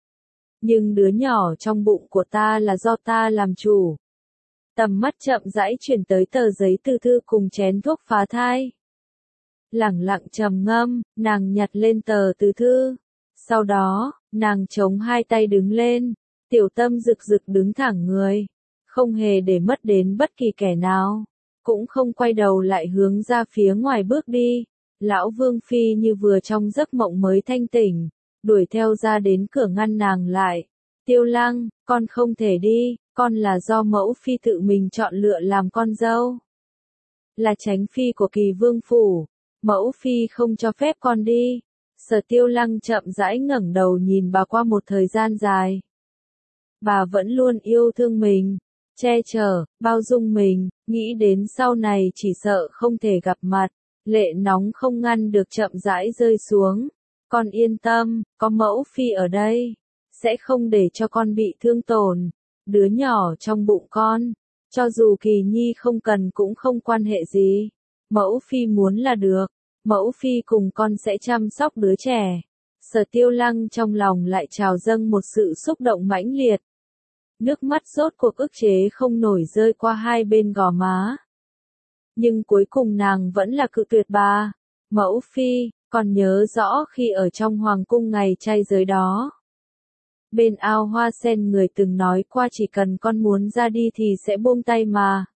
Nhưng đứa nhỏ trong bụng của ta là do ta làm chủ. Tầm mắt chậm rãi chuyển tới tờ giấy từ thư cùng chén thuốc phá thai. Lẳng lặng trầm ngâm, nàng nhặt lên tờ từ thư. Sau đó, nàng chống hai tay đứng lên, tiểu tâm rực rực đứng thẳng người, không hề để mất đến bất kỳ kẻ nào. Cũng không quay đầu lại hướng ra phía ngoài bước đi. Lão Vương Phi như vừa trong giấc mộng mới thanh tỉnh, đuổi theo ra đến cửa ngăn nàng lại. Tiêu Lăng, con không thể đi, con là do mẫu phi tự mình chọn lựa làm con dâu. Là Chánh Phi của Kỳ Vương Phủ, mẫu phi không cho phép con đi. Sở Tiêu Lăng chậm rãi ngẩng đầu nhìn bà qua một thời gian dài. Bà vẫn luôn yêu thương mình, che chở, bao dung mình, nghĩ đến sau này chỉ sợ không thể gặp mặt, lệ nóng không ngăn được chậm rãi rơi xuống. Con yên tâm, có mẫu phi ở đây, sẽ không để cho con bị thương tổn. Đứa nhỏ trong bụng con, cho dù Kỳ Nhi không cần cũng không quan hệ gì. Mẫu phi muốn là được, mẫu phi cùng con sẽ chăm sóc đứa trẻ. Sở Tiêu Lăng trong lòng lại trào dâng một sự xúc động mãnh liệt. Nước mắt rốt cuộc ức chế không nổi rơi qua hai bên gò má. Nhưng cuối cùng nàng vẫn là cự tuyệt bà. Mẫu phi, còn nhớ rõ khi ở trong hoàng cung ngày trai giới đó. Bên ao hoa sen người từng nói qua chỉ cần con muốn ra đi thì sẽ buông tay mà.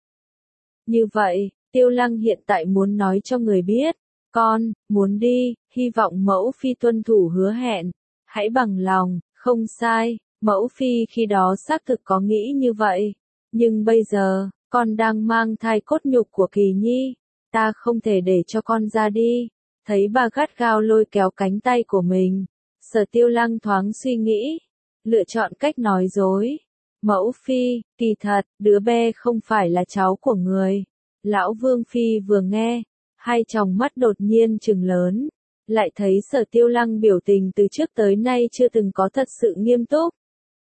Như vậy, Tiêu Lăng hiện tại muốn nói cho người biết. Con, muốn đi, hy vọng mẫu phi tuân thủ hứa hẹn. Hãy bằng lòng, không sai. Mẫu phi khi đó xác thực có nghĩ như vậy. Nhưng bây giờ, con đang mang thai cốt nhục của Kỳ Nhi. Ta không thể để cho con ra đi. Thấy bà gắt gao lôi kéo cánh tay của mình. Sở Tiêu Lăng thoáng suy nghĩ. Lựa chọn cách nói dối. Mẫu phi, kỳ thật, đứa bé không phải là cháu của người. Lão Vương Phi vừa nghe, hai tròng mắt đột nhiên trừng lớn. Lại thấy Sở Tiêu Lăng biểu tình từ trước tới nay chưa từng có thật sự nghiêm túc.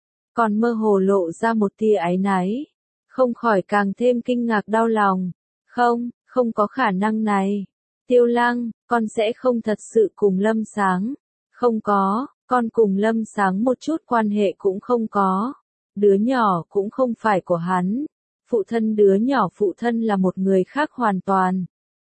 Còn mơ hồ lộ ra một tia áy náy, không khỏi càng thêm kinh ngạc đau lòng. Không, không có khả năng này. Tiêu Lăng, con sẽ không thật sự cùng Lâm Sáng. Không có, con cùng Lâm Sáng một chút quan hệ cũng không có. Đứa nhỏ cũng không phải của hắn. Phụ thân đứa nhỏ phụ thân là một người khác hoàn toàn.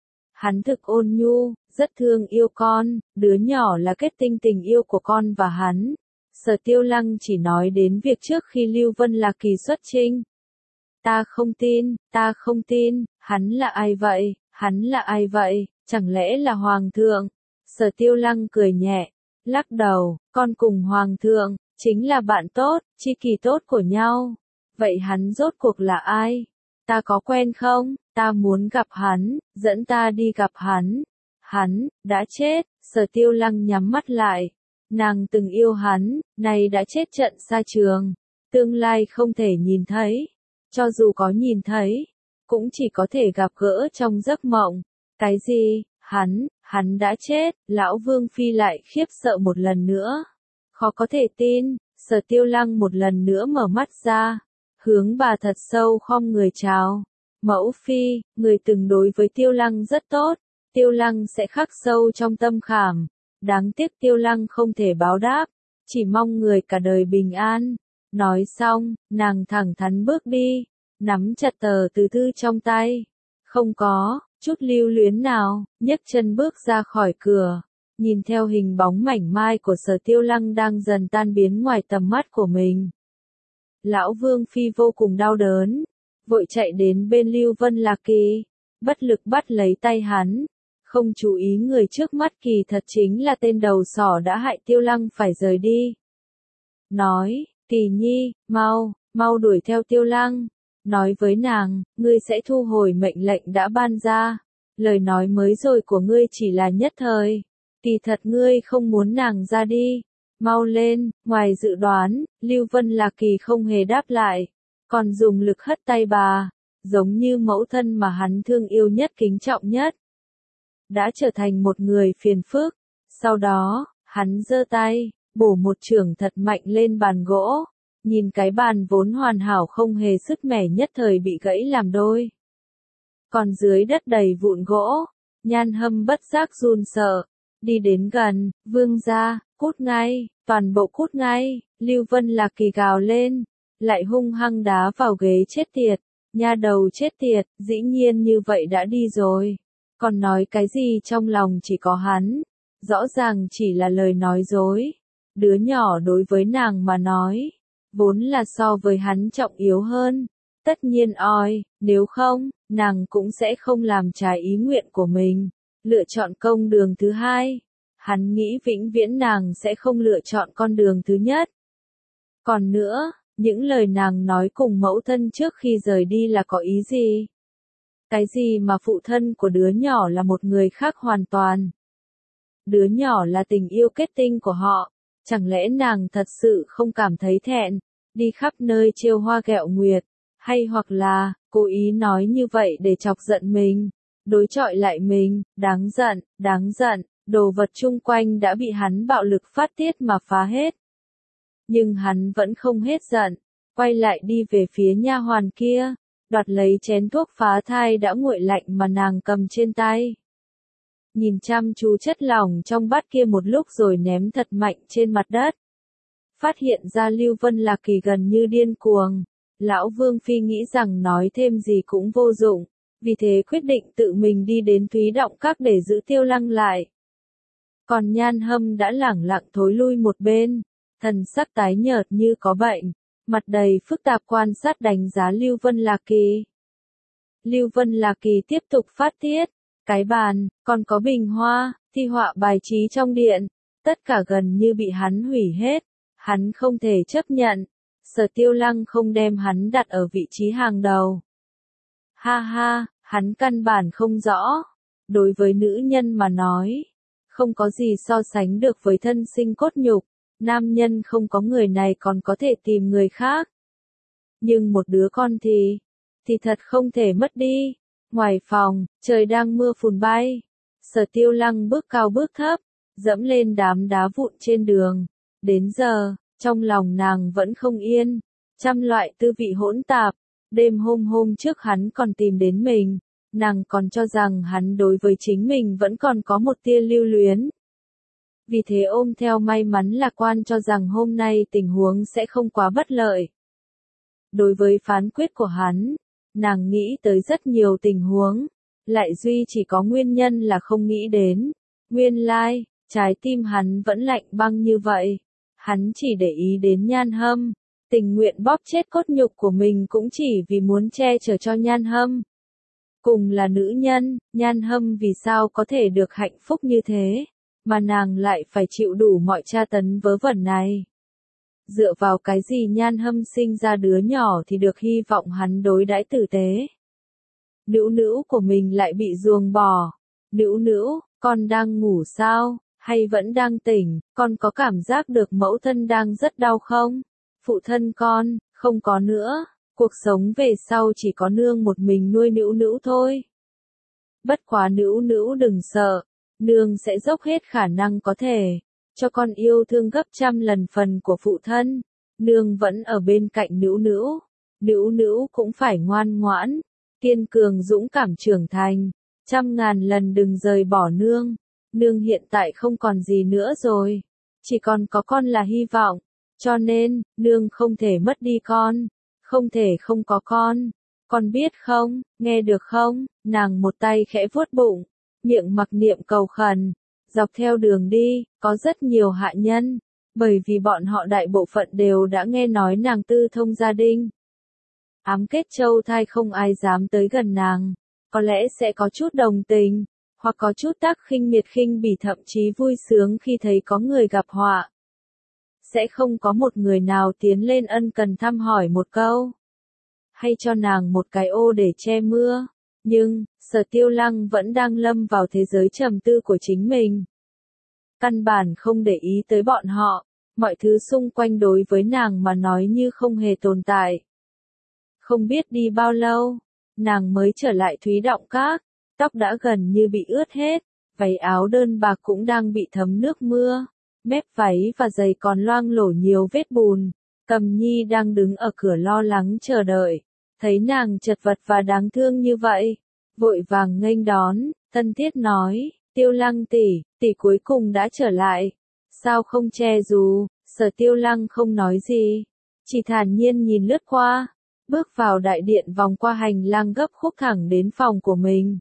Hắn thực ôn nhu, rất thương yêu con, đứa nhỏ là kết tinh tình yêu của con và hắn. Sở Tiêu Lăng chỉ nói đến việc trước khi Lưu Vân Lạc Kỳ xuất chinh. Ta không tin, ta không tin, hắn là ai vậy, hắn là ai vậy, chẳng lẽ là Hoàng thượng? Sở Tiêu Lăng cười nhẹ, lắc đầu, con cùng Hoàng thượng, chính là bạn tốt, tri kỷ tốt của nhau. Vậy hắn rốt cuộc là ai? Ta có quen không? Ta muốn gặp hắn, dẫn ta đi gặp hắn. Hắn, đã chết, Sở Tiêu Lăng nhắm mắt lại. Nàng từng yêu hắn, nay đã chết trận xa trường. Tương lai không thể nhìn thấy. Cho dù có nhìn thấy, cũng chỉ có thể gặp gỡ trong giấc mộng. Cái gì? Hắn, hắn đã chết, lão Vương Phi lại khiếp sợ một lần nữa. Khó có thể tin, Sở Tiêu Lăng một lần nữa mở mắt ra. Hướng bà thật sâu khom người chào. Mẫu Phi, người từng đối với Tiêu Lăng rất tốt. Tiêu Lăng sẽ khắc sâu trong tâm khảm. Đáng tiếc Tiêu Lăng không thể báo đáp. Chỉ mong người cả đời bình an. Nói xong, nàng thẳng thắn bước đi. Nắm chặt tờ từ thư trong tay. Không có, chút lưu luyến nào, nhấc chân bước ra khỏi cửa. Nhìn theo hình bóng mảnh mai của Sở Tiêu Lăng đang dần tan biến ngoài tầm mắt của mình. Lão Vương Phi vô cùng đau đớn. vội chạy đến bên Lưu Vân Lạc Kỳ, bất lực bắt lấy tay hắn, không chú ý người trước mắt kỳ thật chính là tên đầu sỏ đã hại Tiêu Lăng phải rời đi. Nói, Kỳ Nhi, mau, mau đuổi theo Tiêu Lăng, nói với nàng, ngươi sẽ thu hồi mệnh lệnh đã ban ra, lời nói mới rồi của ngươi chỉ là nhất thời, kỳ thật ngươi không muốn nàng ra đi, mau lên. Ngoài dự đoán, Lưu Vân Lạc Kỳ không hề đáp lại, còn dùng lực hất tay bà, giống như mẫu thân mà hắn thương yêu nhất kính trọng nhất, đã trở thành một người phiền phức. Sau đó, hắn giơ tay, bổ một chưởng thật mạnh lên bàn gỗ, nhìn cái bàn vốn hoàn hảo không hề sứt mẻ nhất thời bị gãy làm đôi. Còn dưới đất đầy vụn gỗ, Nhan Hâm bất giác run sợ, đi đến gần, vương gia, cút ngay, toàn bộ cút ngay. Lưu Vân Lạc Kỳ gào lên, lại hung hăng đá vào ghế. Chết tiệt, nha đầu chết tiệt, dĩ nhiên như vậy đã đi rồi, còn nói cái gì trong lòng chỉ có hắn, rõ ràng chỉ là lời nói dối. Đứa nhỏ đối với nàng mà nói, vốn là so với hắn trọng yếu hơn, tất nhiên oi, nếu không, nàng cũng sẽ không làm trái ý nguyện của mình, lựa chọn con đường thứ hai. Hắn nghĩ vĩnh viễn nàng sẽ không lựa chọn con đường thứ nhất. Còn nữa, những lời nàng nói cùng mẫu thân trước khi rời đi là có ý gì? Cái gì mà phụ thân của đứa nhỏ là một người khác hoàn toàn? Đứa nhỏ là tình yêu kết tinh của họ, chẳng lẽ nàng thật sự không cảm thấy thẹn, đi khắp nơi trêu hoa ghẹo nguyệt, hay hoặc là, cố ý nói như vậy để chọc giận mình, đối chọi lại mình, đáng giận, đáng giận, đồ vật chung quanh đã bị hắn bạo lực phát tiết mà phá hết. Nhưng hắn vẫn không hết giận, quay lại đi về phía nha hoàn kia, đoạt lấy chén thuốc phá thai đã nguội lạnh mà nàng cầm trên tay. Nhìn chăm chú chất lỏng trong bát kia một lúc rồi ném thật mạnh trên mặt đất. Phát hiện ra Lưu Vân Lạc Kỳ gần như điên cuồng, lão Vương Phi nghĩ rằng nói thêm gì cũng vô dụng, vì thế quyết định tự mình đi đến Thúy Động Các để giữ Tiêu Lăng lại. Còn Nhan Hâm đã lẳng lặng thối lui một bên, thần sắc tái nhợt như có bệnh, mặt đầy phức tạp quan sát đánh giá Lưu Vân Lạc Kỳ. Lưu Vân Lạc Kỳ tiếp tục phát tiết, cái bàn, còn có bình hoa, thi họa bài trí trong điện, tất cả gần như bị hắn hủy hết, hắn không thể chấp nhận, Sở Tiêu Lăng không đem hắn đặt ở vị trí hàng đầu. Ha ha, hắn căn bản không rõ, đối với nữ nhân mà nói, không có gì so sánh được với thân sinh cốt nhục, nam nhân không có người này còn có thể tìm người khác. Nhưng một đứa con thì, thì thật không thể mất đi. Ngoài phòng, trời đang mưa phùn bay, Sở Tiêu Lăng bước cao bước thấp, dẫm lên đám đá vụn trên đường. Đến giờ, trong lòng nàng vẫn không yên, trăm loại tư vị hỗn tạp. Đêm hôm hôm trước hắn còn tìm đến mình, nàng còn cho rằng hắn đối với chính mình vẫn còn có một tia lưu luyến. Vì thế ôm theo may mắn lạc quan cho rằng hôm nay tình huống sẽ không quá bất lợi. Đối với phán quyết của hắn, nàng nghĩ tới rất nhiều tình huống, lại duy chỉ có nguyên nhân là không nghĩ đến. Nguyên lai, trái tim hắn vẫn lạnh băng như vậy. Hắn chỉ để ý đến Nhan Hâm, tình nguyện bóp chết cốt nhục của mình cũng chỉ vì muốn che chở cho Nhan Hâm. Cùng là nữ nhân, Nhan Hâm vì sao có thể được hạnh phúc như thế, mà nàng lại phải chịu đủ mọi tra tấn vớ vẩn này. Dựa vào cái gì Nhan Hâm sinh ra đứa nhỏ thì được hy vọng hắn đối đãi tử tế. Nữu nữu của mình lại bị ruồng bỏ. Nữu nữu, con đang ngủ sao, hay vẫn đang tỉnh, con có cảm giác được mẫu thân đang rất đau không? Phụ thân con, không có nữa, cuộc sống về sau chỉ có nương một mình nuôi nữu nữu thôi. Bất quá nữu nữu đừng sợ, nương sẽ dốc hết khả năng có thể, cho con yêu thương gấp trăm lần phần của phụ thân. Nương vẫn ở bên cạnh nữu nữu, nữu nữu cũng phải ngoan ngoãn, kiên cường dũng cảm trưởng thành, trăm ngàn lần đừng rời bỏ nương. Nương hiện tại không còn gì nữa rồi, chỉ còn có con là hy vọng, cho nên, nương không thể mất đi con, không thể không có con. Con biết không, nghe được không? Nàng một tay khẽ vuốt bụng, miệng mặc niệm cầu khẩn. Dọc theo đường đi, có rất nhiều hạ nhân, bởi vì bọn họ đại bộ phận đều đã nghe nói nàng tư thông gia đình. ám kết châu thai không ai dám tới gần nàng, có lẽ sẽ có chút đồng tình, hoặc có chút tác khinh miệt khinh bỉ thậm chí vui sướng khi thấy có người gặp họa. Sẽ không có một người nào tiến lên ân cần thăm hỏi một câu, hay cho nàng một cái ô để che mưa. Nhưng, Sở Tiêu Lăng vẫn đang lâm vào thế giới trầm tư của chính mình. Căn bản không để ý tới bọn họ, mọi thứ xung quanh đối với nàng mà nói như không hề tồn tại. Không biết đi bao lâu, nàng mới trở lại Thúy Động Các, tóc đã gần như bị ướt hết, váy áo đơn bạc cũng đang bị thấm nước mưa, mép váy và giày còn loang lổ nhiều vết bùn. Cầm Nhi đang đứng ở cửa lo lắng chờ đợi, thấy nàng chật vật và đáng thương như vậy, vội vàng nghênh đón, thân thiết nói, Tiêu Lăng tỷ, tỷ cuối cùng đã trở lại, sao không che dù? Sở Tiêu Lăng không nói gì, chỉ thản nhiên nhìn lướt qua, bước vào đại điện vòng qua hành lang gấp khúc thẳng đến phòng của mình.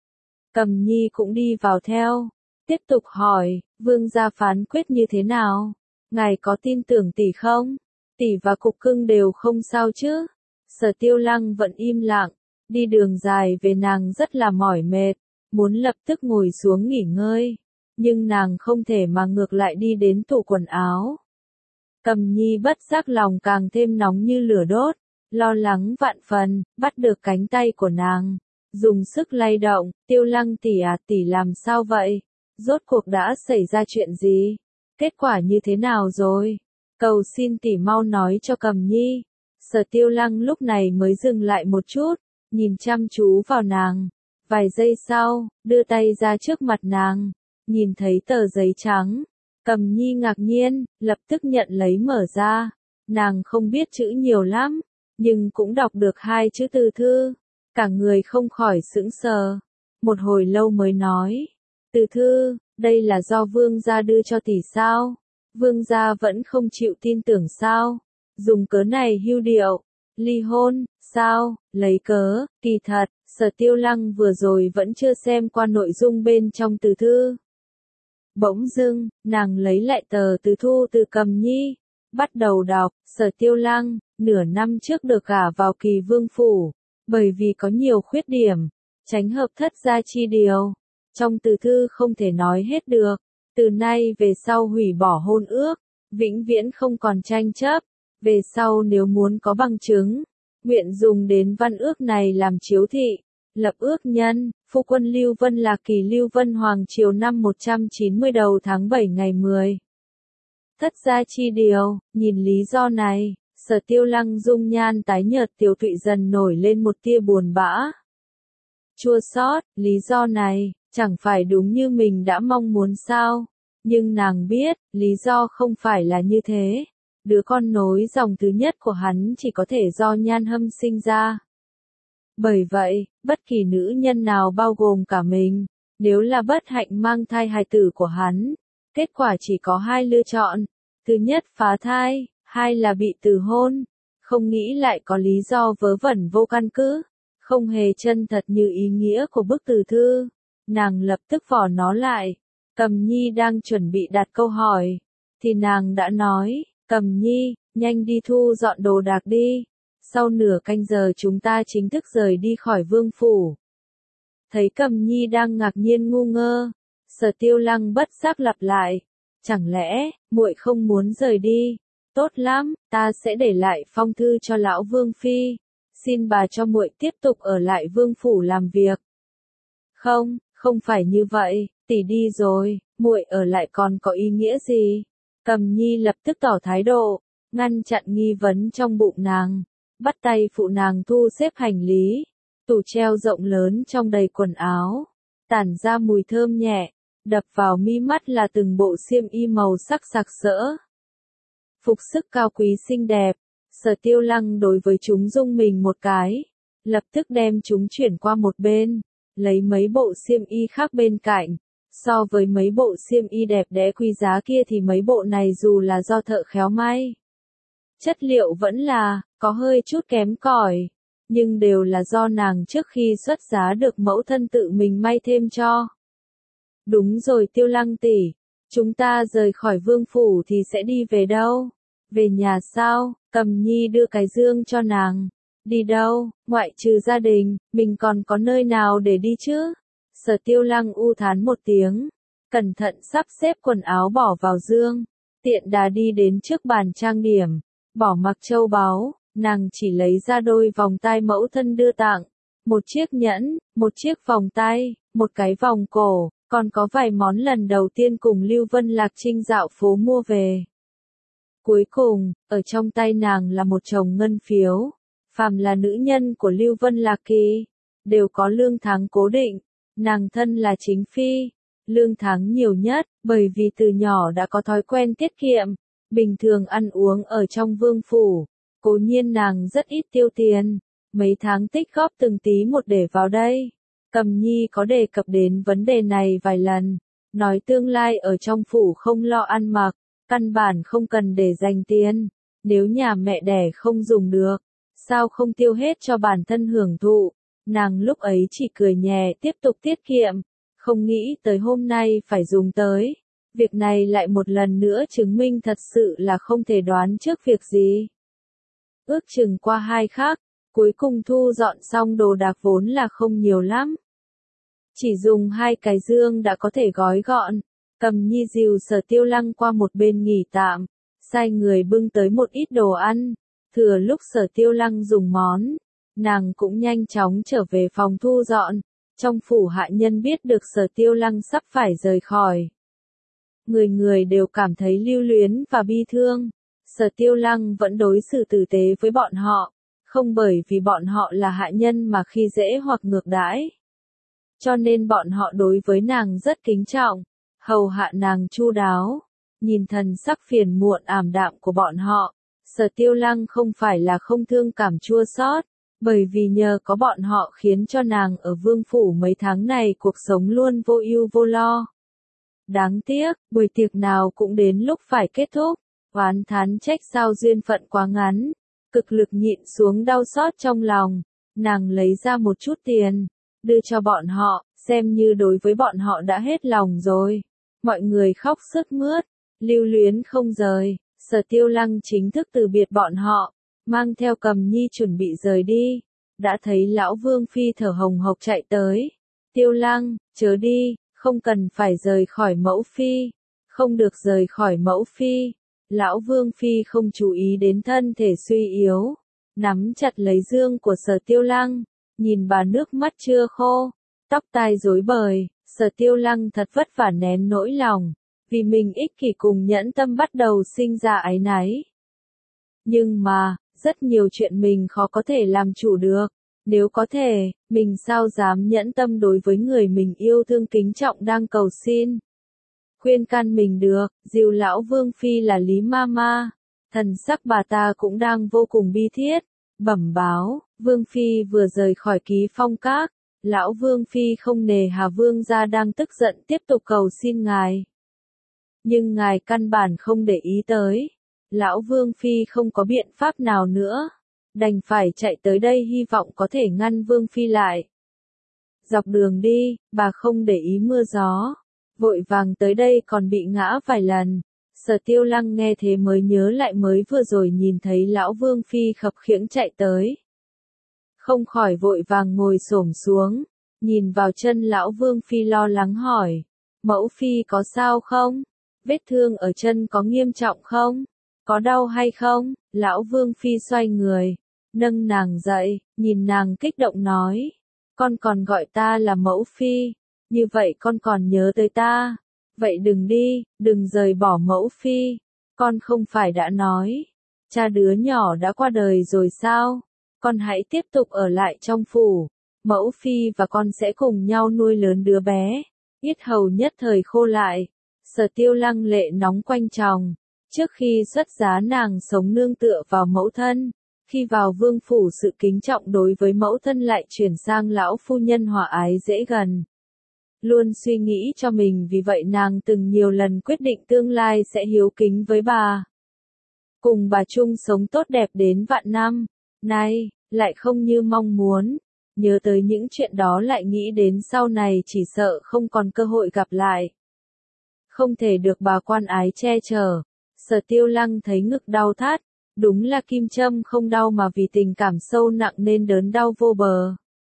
Cầm Nhi cũng đi vào theo, tiếp tục hỏi, vương gia phán quyết như thế nào? Ngài có tin tưởng tỷ không? Tỷ và Cục Cưng đều không sao chứ? Sở Tiêu Lăng vẫn im lặng, đi đường dài về nàng rất là mỏi mệt, muốn lập tức ngồi xuống nghỉ ngơi, nhưng nàng không thể mà ngược lại đi đến tủ quần áo. Cầm Nhi bất giác lòng càng thêm nóng như lửa đốt, lo lắng vạn phần, bắt được cánh tay của nàng, dùng sức lay động, Tiêu Lăng tỷ à, tỷ làm sao vậy? Rốt cuộc đã xảy ra chuyện gì? Kết quả như thế nào rồi? Cầu xin tỷ mau nói cho Cầm Nhi. Sở Tiêu Lăng lúc này mới dừng lại một chút, nhìn chăm chú vào nàng. Vài giây sau, đưa tay ra trước mặt nàng, nhìn thấy tờ giấy trắng. Cầm Nhi ngạc nhiên, lập tức nhận lấy mở ra. Nàng không biết chữ nhiều lắm, nhưng cũng đọc được hai chữ từ thư. Cả người không khỏi sững sờ. Một hồi lâu mới nói, từ thư, đây là do vương gia đưa cho tỷ sao? Vương gia vẫn không chịu tin tưởng sao? Dùng cớ này hưu điệu, ly hôn, sao? Lấy cớ, kỳ thật, Sở Tiêu Lăng vừa rồi vẫn chưa xem qua nội dung bên trong từ thư. Bỗng dưng, nàng lấy lại tờ từ thu từ Cầm Nhi, bắt đầu đọc. Sở Tiêu Lăng, nửa năm trước được gả vào Kỳ Vương phủ, bởi vì có nhiều khuyết điểm, tránh hợp thất gia chi điều. Trong từ thư không thể nói hết được, từ nay về sau hủy bỏ hôn ước, vĩnh viễn không còn tranh chấp. Về sau nếu muốn có bằng chứng, nguyện dùng đến văn ước này làm chiếu thị. Lập ước nhân, phu quân Lưu Vân là Kỳ Lưu Vân Hoàng triều năm một trăm chín mươi đầu tháng bảy ngày mười. Thất gia chi điều, nhìn lý do này, Sở Tiêu Lăng dung nhan tái nhợt tiểu tụy dần nổi lên một tia buồn bã. Chua xót, lý do này, chẳng phải đúng như mình đã mong muốn sao? Nhưng nàng biết, lý do không phải là như thế. Đứa con nối dòng thứ nhất của hắn chỉ có thể do Nhan Hâm sinh ra. Bởi vậy, bất kỳ nữ nhân nào bao gồm cả mình, nếu là bất hạnh mang thai hài tử của hắn, kết quả chỉ có hai lựa chọn. Thứ nhất phá thai, hai là bị từ hôn. Không nghĩ lại có lý do vớ vẩn vô căn cứ, không hề chân thật như ý nghĩa của bức từ thư. Nàng lập tức vỏ nó lại. Cầm Nhi đang chuẩn bị đặt câu hỏi, thì nàng đã nói, Cầm Nhi, nhanh đi thu dọn đồ đạc đi. Sau nửa canh giờ chúng ta chính thức rời đi khỏi vương phủ. Thấy Cầm Nhi đang ngạc nhiên ngu ngơ, Sở Tiêu Lăng bất giác lặp lại, chẳng lẽ, muội không muốn rời đi? Tốt lắm, ta sẽ để lại phong thư cho lão vương phi, xin bà cho muội tiếp tục ở lại vương phủ làm việc. Không, không phải như vậy, tỷ đi rồi, muội ở lại còn có ý nghĩa gì? Cầm Nhi lập tức tỏ thái độ, ngăn chặn nghi vấn trong bụng nàng, bắt tay phụ nàng thu xếp hành lý. Tủ treo rộng lớn trong đầy quần áo, tản ra mùi thơm nhẹ, đập vào mi mắt là từng bộ xiêm y màu sắc sặc sỡ. Phục sức cao quý xinh đẹp, Sở Tiêu Lăng đối với chúng rung mình một cái, lập tức đem chúng chuyển qua một bên, lấy mấy bộ xiêm y khác bên cạnh. So với mấy bộ xiêm y đẹp đẽ quý giá kia thì mấy bộ này dù là do thợ khéo may, chất liệu vẫn là, có hơi chút kém cỏi, nhưng đều là do nàng trước khi xuất giá được mẫu thân tự mình may thêm cho. Đúng rồi Tiêu Lăng tỷ, chúng ta rời khỏi vương phủ thì sẽ đi về đâu? Về nhà sao? Cầm Nhi đưa cái dương cho nàng. Đi đâu, ngoại trừ gia đình, mình còn có nơi nào để đi chứ? Sở Tiêu Lăng u thán một tiếng, cẩn thận sắp xếp quần áo bỏ vào dương, tiện đà đi đến trước bàn trang điểm, bỏ mặc châu báu, nàng chỉ lấy ra đôi vòng tai mẫu thân đưa tặng, một chiếc nhẫn, một chiếc vòng tay, một cái vòng cổ, còn có vài món lần đầu tiên cùng Lưu Vân Lạc Trinh dạo phố mua về. Cuối cùng, ở trong tay nàng là một chồng ngân phiếu, phàm là nữ nhân của Lưu Vân Lạc Kỳ, đều có lương tháng cố định, nàng thân là chính phi, lương tháng nhiều nhất, bởi vì từ nhỏ đã có thói quen tiết kiệm, bình thường ăn uống ở trong vương phủ, cố nhiên nàng rất ít tiêu tiền, mấy tháng tích góp từng tí một để vào đây. Cầm Nhi có đề cập đến vấn đề này vài lần, nói tương lai ở trong phủ không lo ăn mặc, căn bản không cần để dành tiền, nếu nhà mẹ đẻ không dùng được, sao không tiêu hết cho bản thân hưởng thụ, nàng lúc ấy chỉ cười nhẹ tiếp tục tiết kiệm, không nghĩ tới hôm nay phải dùng tới, việc này lại một lần nữa chứng minh thật sự là không thể đoán trước việc gì. Ước chừng qua hai khắc, cuối cùng thu dọn xong đồ đạc vốn là không nhiều lắm. Chỉ dùng hai cái dương đã có thể gói gọn, Cầm Nhi dìu Sở Tiêu Lăng qua một bên nghỉ tạm, sai người bưng tới một ít đồ ăn, thừa lúc Sở Tiêu Lăng dùng món, nàng cũng nhanh chóng trở về phòng thu dọn, trong phủ hạ nhân biết được Sở Tiêu Lăng sắp phải rời khỏi. Người người đều cảm thấy lưu luyến và bi thương, Sở Tiêu Lăng vẫn đối xử tử tế với bọn họ, không bởi vì bọn họ là hạ nhân mà khi dễ hoặc ngược đãi. Cho nên bọn họ đối với nàng rất kính trọng, hầu hạ nàng chu đáo, nhìn thần sắc phiền muộn ảm đạm của bọn họ, Sở Tiêu Lăng không phải là không thương cảm chua xót, bởi vì nhờ có bọn họ khiến cho nàng ở vương phủ mấy tháng này cuộc sống luôn vô ưu vô lo. Đáng tiếc, buổi tiệc nào cũng đến lúc phải kết thúc, oán thán trách sao duyên phận quá ngắn, cực lực nhịn xuống đau xót trong lòng, nàng lấy ra một chút tiền, đưa cho bọn họ, xem như đối với bọn họ đã hết lòng rồi. Mọi người khóc sướt mướt, lưu luyến không rời, Sở Tiêu Lăng chính thức từ biệt bọn họ, mang theo Cầm Nhi chuẩn bị rời đi, đã thấy lão Vương Phi thở hồng hộc chạy tới. Tiêu Lăng, chớ đi, không cần phải rời khỏi mẫu Phi, không được rời khỏi mẫu Phi. Lão Vương Phi không chú ý đến thân thể suy yếu, nắm chặt lấy dương của Sở Tiêu Lăng, nhìn bà nước mắt chưa khô, tóc tai rối bời, Sở Tiêu Lăng thật vất vả nén nỗi lòng, vì mình ích kỷ cùng nhẫn tâm bắt đầu sinh ra áy náy. Nhưng mà, rất nhiều chuyện mình khó có thể làm chủ được, nếu có thể, mình sao dám nhẫn tâm đối với người mình yêu thương kính trọng đang cầu xin. Khuyên can mình được, dìu lão Vương Phi là Lý Mama, thần sắc bà ta cũng đang vô cùng bi thiết, bẩm báo, Vương Phi vừa rời khỏi Ký Phong Các, lão Vương Phi không nề hà Vương gia đang tức giận tiếp tục cầu xin ngài. Nhưng ngài căn bản không để ý tới, lão Vương Phi không có biện pháp nào nữa, đành phải chạy tới đây hy vọng có thể ngăn Vương Phi lại. Dọc đường đi, bà không để ý mưa gió, vội vàng tới đây còn bị ngã vài lần. Sở Tiêu Lăng nghe thế mới nhớ lại mới vừa rồi nhìn thấy lão Vương Phi khập khiễng chạy tới. Không khỏi vội vàng ngồi xổm xuống, nhìn vào chân lão Vương Phi lo lắng hỏi, mẫu Phi có sao không? Vết thương ở chân có nghiêm trọng không? Có đau hay không? Lão Vương Phi xoay người, nâng nàng dậy, nhìn nàng kích động nói, con còn gọi ta là mẫu Phi, như vậy con còn nhớ tới ta. Vậy đừng đi, đừng rời bỏ mẫu Phi, con không phải đã nói, cha đứa nhỏ đã qua đời rồi sao, con hãy tiếp tục ở lại trong phủ, mẫu Phi và con sẽ cùng nhau nuôi lớn đứa bé. Yết hầu nhất thời khô lại, Sở Tiêu Lăng lệ nóng quanh tròng, trước khi xuất giá nàng sống nương tựa vào mẫu thân, khi vào vương phủ sự kính trọng đối với mẫu thân lại chuyển sang lão phu nhân hòa ái dễ gần. Luôn suy nghĩ cho mình vì vậy nàng từng nhiều lần quyết định tương lai sẽ hiếu kính với bà. Cùng bà chung sống tốt đẹp đến vạn năm, nay, lại không như mong muốn, nhớ tới những chuyện đó lại nghĩ đến sau này chỉ sợ không còn cơ hội gặp lại. Không thể được bà quan ái che chở, Sở Tiêu Lăng thấy ngực đau thắt, Đúng là kim châm không đau mà vì tình cảm sâu nặng nên đớn đau vô bờ.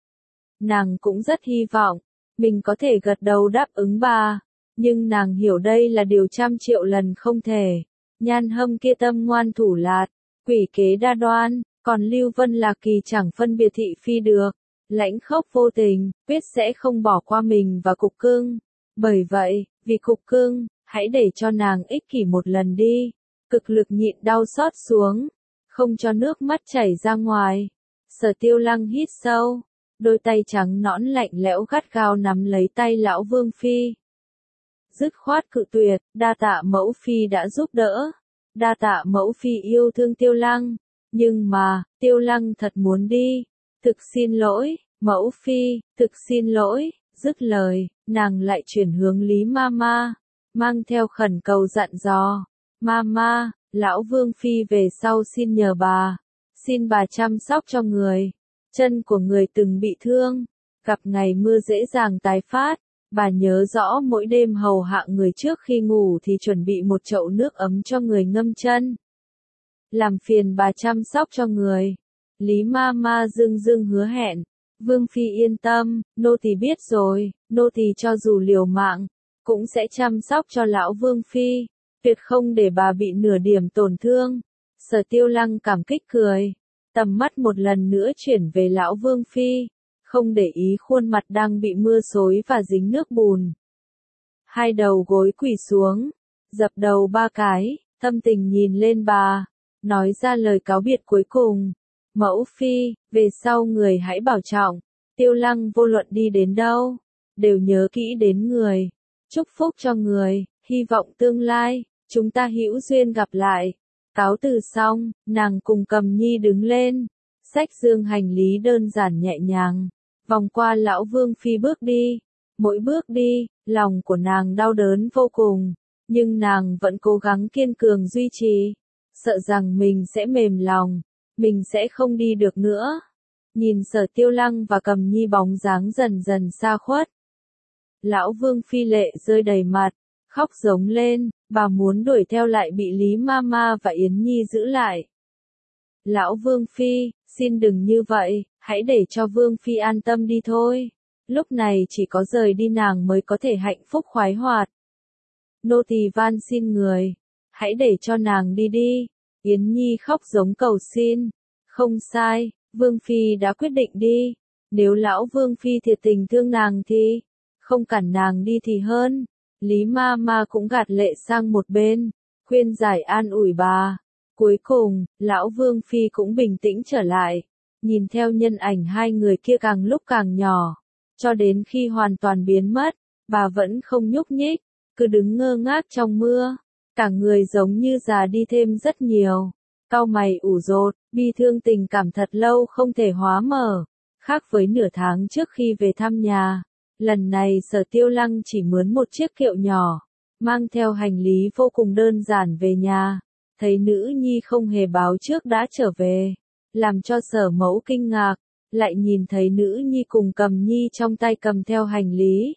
Nàng cũng rất hy vọng, mình có thể gật đầu đáp ứng bà, nhưng nàng hiểu đây là điều trăm triệu lần không thể. Nhan Hâm kia tâm ngoan thủ lạt, quỷ kế đa đoan, còn Lưu Vân Lạc Kỳ chẳng phân biệt thị phi được, lãnh khốc vô tình, quyết sẽ không bỏ qua mình và Cục Cưng. Bởi vậy, vì Cục Cưng, hãy để cho nàng ích kỷ một lần đi, cực lực nhịn đau xót xuống, không cho nước mắt chảy ra ngoài. Sở Tiêu Lăng hít sâu, đôi tay trắng nõn lạnh lẽo gắt gao nắm lấy tay lão Vương Phi. Dứt khoát cự tuyệt, đa tạ mẫu phi đã giúp đỡ, đa tạ mẫu phi yêu thương Tiêu Lăng, nhưng mà, Tiêu Lăng thật muốn đi, thực xin lỗi, mẫu phi, thực xin lỗi. Dứt lời, nàng lại chuyển hướng Lý Mama, mang theo khẩn cầu dặn dò, Mama, lão Vương Phi về sau xin nhờ bà, xin bà chăm sóc cho người, chân của người từng bị thương, gặp ngày mưa dễ dàng tái phát. Bà nhớ rõ mỗi đêm hầu hạ người trước khi ngủ thì chuẩn bị một chậu nước ấm cho người ngâm chân. Làm phiền bà chăm sóc cho người. Lý Mama dưng dưng hứa hẹn. Vương Phi yên tâm, nô tỳ biết rồi, nô tỳ cho dù liều mạng, cũng sẽ chăm sóc cho lão Vương Phi, tuyệt không để bà bị nửa điểm tổn thương. Sở Tiêu Lăng cảm kích cười, tầm mắt một lần nữa chuyển về lão Vương Phi. Không để ý khuôn mặt đang bị mưa xối và dính nước bùn. Hai đầu gối quỳ xuống, dập đầu ba cái, thâm tình nhìn lên bà, nói ra lời cáo biệt cuối cùng. Mẫu Phi, về sau người hãy bảo trọng, Tiêu Lăng vô luận đi đến đâu, đều nhớ kỹ đến người, chúc phúc cho người, hy vọng tương lai, chúng ta hữu duyên gặp lại. Cáo từ xong, nàng cùng Cầm Nhi đứng lên, xách dương hành lý đơn giản nhẹ nhàng. Vòng qua lão Vương Phi bước đi, mỗi bước đi, lòng của nàng đau đớn vô cùng, nhưng nàng vẫn cố gắng kiên cường duy trì, sợ rằng mình sẽ mềm lòng, mình sẽ không đi được nữa. Nhìn Sở Tiêu Lăng và Cầm Nhi bóng dáng dần dần xa khuất. Lão Vương Phi lệ rơi đầy mặt, khóc giống lên, bà muốn đuổi theo lại bị Lý Mama và Yến Nhi giữ lại. Lão Vương Phi, xin đừng như vậy, hãy để cho Vương Phi an tâm đi thôi. Lúc này chỉ có rời đi nàng mới có thể hạnh phúc khoái hoạt. Nô tỳ van xin người, hãy để cho nàng đi đi. Yến Nhi khóc giống cầu xin. Không sai, Vương Phi đã quyết định đi. Nếu lão Vương Phi thiệt tình thương nàng thì, không cản nàng đi thì hơn. Lý Mama cũng gạt lệ sang một bên, khuyên giải an ủi bà. Cuối cùng, lão Vương Phi cũng bình tĩnh trở lại, nhìn theo nhân ảnh hai người kia càng lúc càng nhỏ, cho đến khi hoàn toàn biến mất, bà vẫn không nhúc nhích, cứ đứng ngơ ngác trong mưa, cả người giống như già đi thêm rất nhiều, cau mày ủ rột, bi thương tình cảm thật lâu không thể hóa mở, khác với nửa tháng trước khi về thăm nhà, lần này Sở Tiêu Lăng chỉ mướn một chiếc kiệu nhỏ, mang theo hành lý vô cùng đơn giản về nhà. Thấy nữ nhi không hề báo trước đã trở về, làm cho Sở Mẫu kinh ngạc, lại nhìn thấy nữ nhi cùng Cầm Nhi trong tay cầm theo hành lý.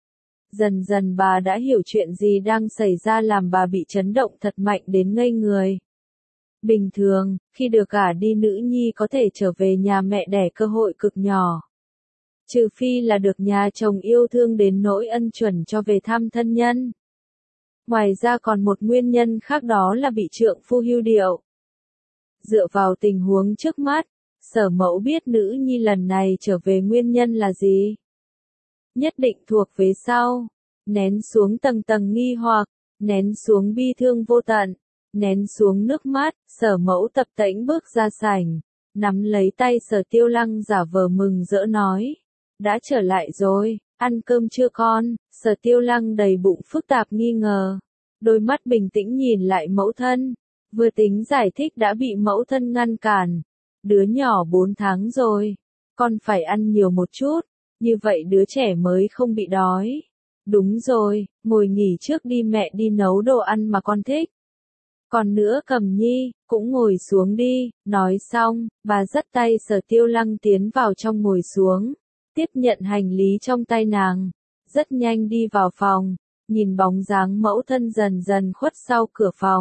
Dần dần bà đã hiểu chuyện gì đang xảy ra làm bà bị chấn động thật mạnh đến ngây người. Bình thường, khi được gả đi nữ nhi có thể trở về nhà mẹ đẻ cơ hội cực nhỏ. Trừ phi là được nhà chồng yêu thương đến nỗi ân chuẩn cho về thăm thân nhân. Ngoài ra còn một nguyên nhân khác đó là bị trượng phu hưu điệu. Dựa vào tình huống trước mắt, Sở Mẫu biết nữ nhi lần này trở về nguyên nhân là gì. Nhất định thuộc về sau, nén xuống tầng tầng nghi hoặc, nén xuống bi thương vô tận, nén xuống nước mắt, Sở Mẫu tập tễnh bước ra sảnh, nắm lấy tay Sở Tiêu Lăng giả vờ mừng rỡ nói, đã trở lại rồi. Ăn cơm chưa con? Sở Tiêu Lăng đầy bụng phức tạp nghi ngờ. Đôi mắt bình tĩnh nhìn lại mẫu thân. Vừa tính giải thích đã bị mẫu thân ngăn cản. Đứa nhỏ bốn tháng rồi. Con phải ăn nhiều một chút. Như vậy đứa trẻ mới không bị đói. Đúng rồi, ngồi nghỉ trước đi mẹ đi nấu đồ ăn mà con thích. Còn nữa Cầm Nhi, cũng ngồi xuống đi. Nói xong, bà dắt tay Sở Tiêu Lăng tiến vào trong ngồi xuống. Tiếp nhận hành lý trong tay nàng, rất nhanh đi vào phòng, nhìn bóng dáng mẫu thân dần dần khuất sau cửa phòng,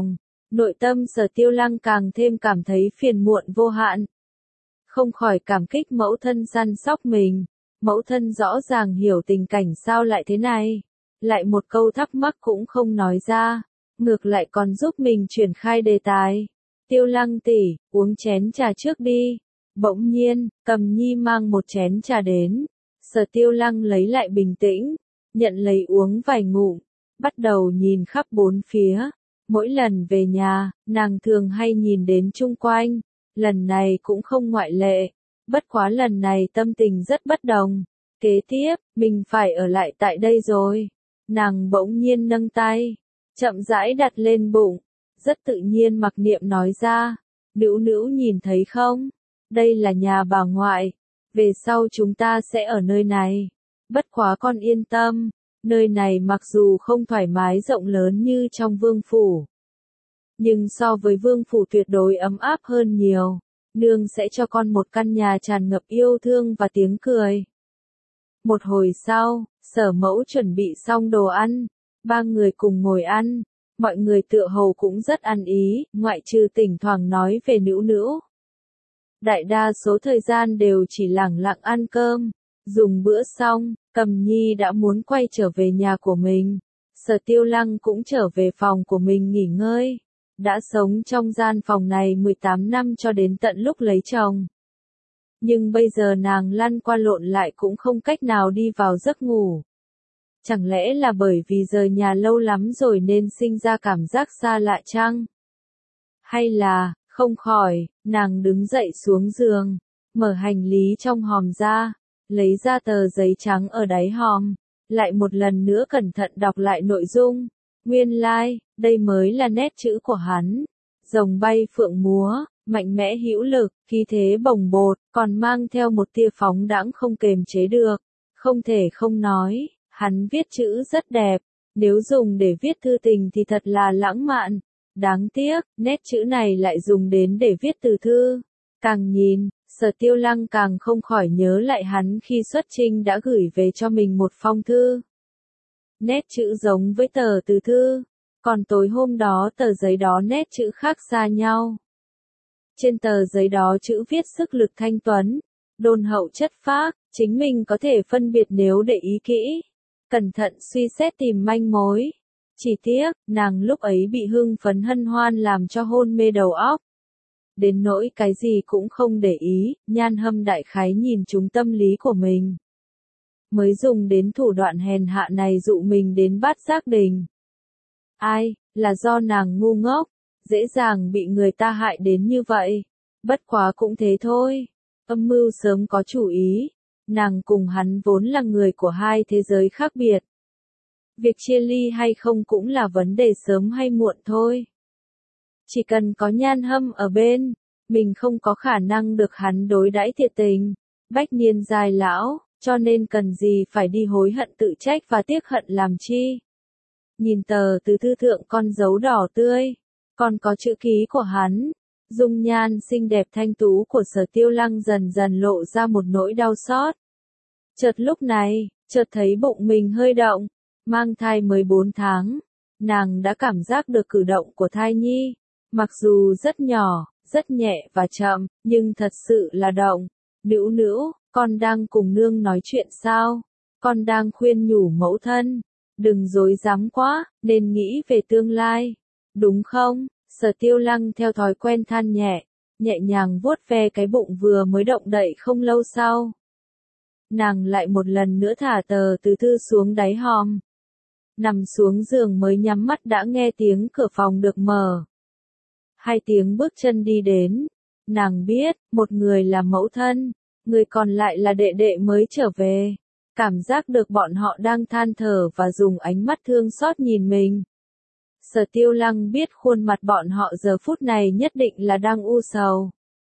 Nội tâm Sở Tiêu Lăng càng thêm cảm thấy phiền muộn vô hạn. Không khỏi cảm kích mẫu thân săn sóc mình. Mẫu thân rõ ràng hiểu tình cảnh sao lại thế này. Lại một câu thắc mắc cũng không nói ra. Ngược lại còn giúp mình chuyển khai đề tài. Tiêu Lăng tỷ, uống chén trà trước đi. Bỗng nhiên, Cầm Nhi mang một chén trà đến. Sở Tiêu Lăng lấy lại bình tĩnh. Nhận lấy uống vài ngụm. Bắt đầu nhìn khắp bốn phía. Mỗi lần về nhà, nàng thường hay nhìn đến chung quanh. Lần này cũng không ngoại lệ. Bất quá lần này tâm tình rất bất đồng. Kế tiếp, mình phải ở lại tại đây rồi. Nàng bỗng nhiên nâng tay. Chậm rãi đặt lên bụng. Rất tự nhiên mặc niệm nói ra. Nữu nữu nhìn thấy không? Đây là nhà bà ngoại. Về sau chúng ta sẽ ở nơi này. Bất quá con yên tâm. Nơi này mặc dù không thoải mái rộng lớn như trong vương phủ. Nhưng so với vương phủ tuyệt đối ấm áp hơn nhiều. Nương sẽ cho con một căn nhà tràn ngập yêu thương và tiếng cười. Một hồi sau, Sở mẫu chuẩn bị xong đồ ăn. Ba người cùng ngồi ăn. Mọi người tựa hồ cũng rất ăn ý, ngoại trừ thỉnh thoảng nói về nữu nữu. Đại đa số thời gian đều chỉ lẳng lặng ăn cơm. Dùng bữa xong, Cầm Nhi đã muốn quay trở về nhà của mình. Sở Tiêu Lăng cũng trở về phòng của mình nghỉ ngơi. Đã sống trong gian phòng này mười tám năm cho đến tận lúc lấy chồng. Nhưng bây giờ nàng lăn qua lộn lại cũng không cách nào đi vào giấc ngủ. Chẳng lẽ là bởi vì rời nhà lâu lắm rồi nên sinh ra cảm giác xa lạ chăng? Hay là, không khỏi, nàng đứng dậy xuống giường, mở hành lý trong hòm ra, lấy ra tờ giấy trắng ở đáy hòm, lại một lần nữa cẩn thận đọc lại nội dung. Nguyên lai, like, đây mới là nét chữ của hắn. Rồng bay phượng múa, mạnh mẽ hữu lực, khí thế bồng bột, còn mang theo một tia phóng đãng không kềm chế được. Không thể không nói, hắn viết chữ rất đẹp. Nếu dùng để viết thư tình thì thật là lãng mạn. Đáng tiếc, nét chữ này lại dùng đến để viết từ thư. Càng nhìn, Sở Tiêu Lăng càng không khỏi nhớ lại hắn khi xuất trinh đã gửi về cho mình một phong thư. Nét chữ giống với tờ từ thư, còn tối hôm đó tờ giấy đó nét chữ khác xa nhau. Trên tờ giấy đó chữ viết sức lực thanh tuấn, đôn hậu chất phác, chính mình có thể phân biệt nếu để ý kỹ, cẩn thận suy xét tìm manh mối. Chỉ tiếc, nàng lúc ấy bị hưng phấn hân hoan làm cho hôn mê đầu óc. Đến nỗi cái gì cũng không để ý, Nhan Hâm đại khái nhìn trúng tâm lý của mình. Mới dùng đến thủ đoạn hèn hạ này dụ mình đến Bát Giác Đình. Ai, là do nàng ngu ngốc, dễ dàng bị người ta hại đến như vậy. Bất quá cũng thế thôi. Âm mưu sớm có chủ ý. Nàng cùng hắn vốn là người của hai thế giới khác biệt. Việc chia ly hay không cũng là vấn đề sớm hay muộn thôi. Chỉ cần có Nhan Hâm ở bên, mình không có khả năng được hắn đối đãi thiệt tình. Bách niên dài lão, cho nên cần gì phải đi hối hận tự trách và tiếc hận làm chi. Nhìn tờ từ thư thượng con dấu đỏ tươi, còn có chữ ký của hắn. Dung nhan xinh đẹp thanh tú của Sở Tiêu Lăng dần dần lộ ra một nỗi đau xót. Chợt lúc này, chợt thấy bụng mình hơi động, mang thai mới bốn tháng, nàng đã cảm giác được cử động của thai nhi, mặc dù rất nhỏ, rất nhẹ và chậm, nhưng thật sự là động. Nữu nữu, con đang cùng nương nói chuyện sao? Con đang khuyên nhủ mẫu thân, đừng dối dám quá, nên nghĩ về tương lai, đúng không? Sở Tiêu Lăng theo thói quen than nhẹ, nhẹ nhàng vuốt ve cái bụng vừa mới động đậy không lâu sau. Nàng lại một lần nữa thả tờ từ thư xuống đáy hòm. Nằm xuống giường mới nhắm mắt đã nghe tiếng cửa phòng được mở. Hai tiếng bước chân đi đến. Nàng biết, một người là mẫu thân, người còn lại là đệ đệ mới trở về. Cảm giác được bọn họ đang than thở và dùng ánh mắt thương xót nhìn mình. Sở Tiêu Lăng biết khuôn mặt bọn họ giờ phút này nhất định là đang u sầu.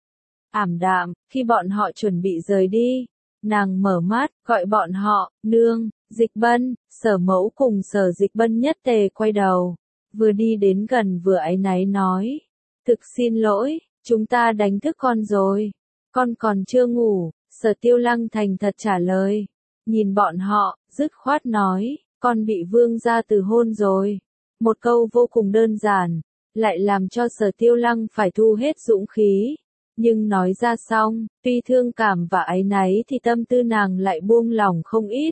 Ảm đạm, khi bọn họ chuẩn bị rời đi, nàng mở mắt, gọi bọn họ, nương, Dịch Bân. Sở mẫu cùng Sở Dịch Bân nhất tề quay đầu, vừa đi đến gần vừa áy náy nói, thực xin lỗi, chúng ta đánh thức con rồi, con còn chưa ngủ. Sở Tiêu Lăng thành thật trả lời, nhìn bọn họ, dứt khoát nói, con bị vương gia từ hôn rồi. Một câu vô cùng đơn giản, lại làm cho Sở Tiêu Lăng phải thu hết dũng khí. Nhưng nói ra xong, tuy thương cảm và áy náy thì tâm tư nàng lại buông lỏng không ít.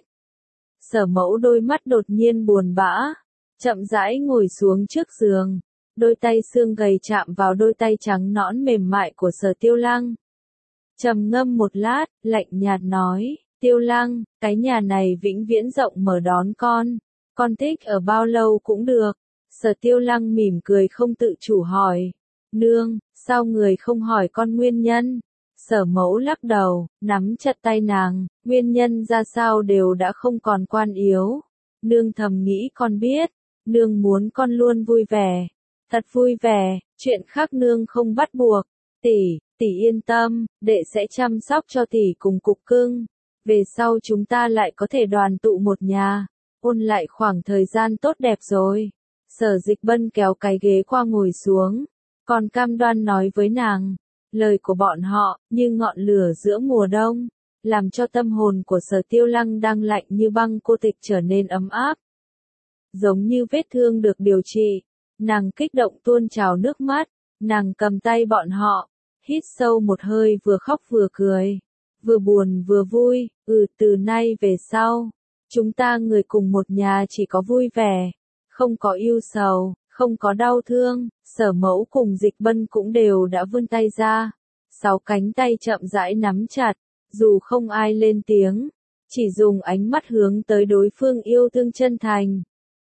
Sở Mẫu đôi mắt đột nhiên buồn bã, chậm rãi ngồi xuống trước giường, đôi tay xương gầy chạm vào đôi tay trắng nõn mềm mại của Sở Tiêu Lăng. Trầm ngâm một lát, lạnh nhạt nói, Tiêu Lăng, cái nhà này vĩnh viễn rộng mở đón con, con thích ở bao lâu cũng được. Sở Tiêu Lăng mỉm cười không tự chủ hỏi, nương, sao người không hỏi con nguyên nhân? Sở Mẫu lắc đầu, nắm chặt tay nàng, nguyên nhân ra sao đều đã không còn quan yếu. Nương thầm nghĩ con biết, nương muốn con luôn vui vẻ, thật vui vẻ, chuyện khác nương không bắt buộc. Tỷ, tỷ yên tâm, đệ sẽ chăm sóc cho tỷ cùng cục cưng. Về sau chúng ta lại có thể đoàn tụ một nhà, ôn lại khoảng thời gian tốt đẹp rồi. Sở Dịch Bân kéo cái ghế qua ngồi xuống, còn cam đoan nói với nàng, lời của bọn họ, như ngọn lửa giữa mùa đông, làm cho tâm hồn của Sở Tiêu Lăng đang lạnh như băng cô tịch trở nên ấm áp. Giống như vết thương được điều trị, nàng kích động tuôn trào nước mắt, nàng cầm tay bọn họ, hít sâu một hơi vừa khóc vừa cười, vừa buồn vừa vui, ừ từ nay về sau, chúng ta người cùng một nhà chỉ có vui vẻ, không có ưu sầu, không có đau thương. Sở Mẫu cùng Dịch Bân cũng đều đã vươn tay ra, sáu cánh tay chậm rãi nắm chặt, dù không ai lên tiếng, chỉ dùng ánh mắt hướng tới đối phương yêu thương chân thành.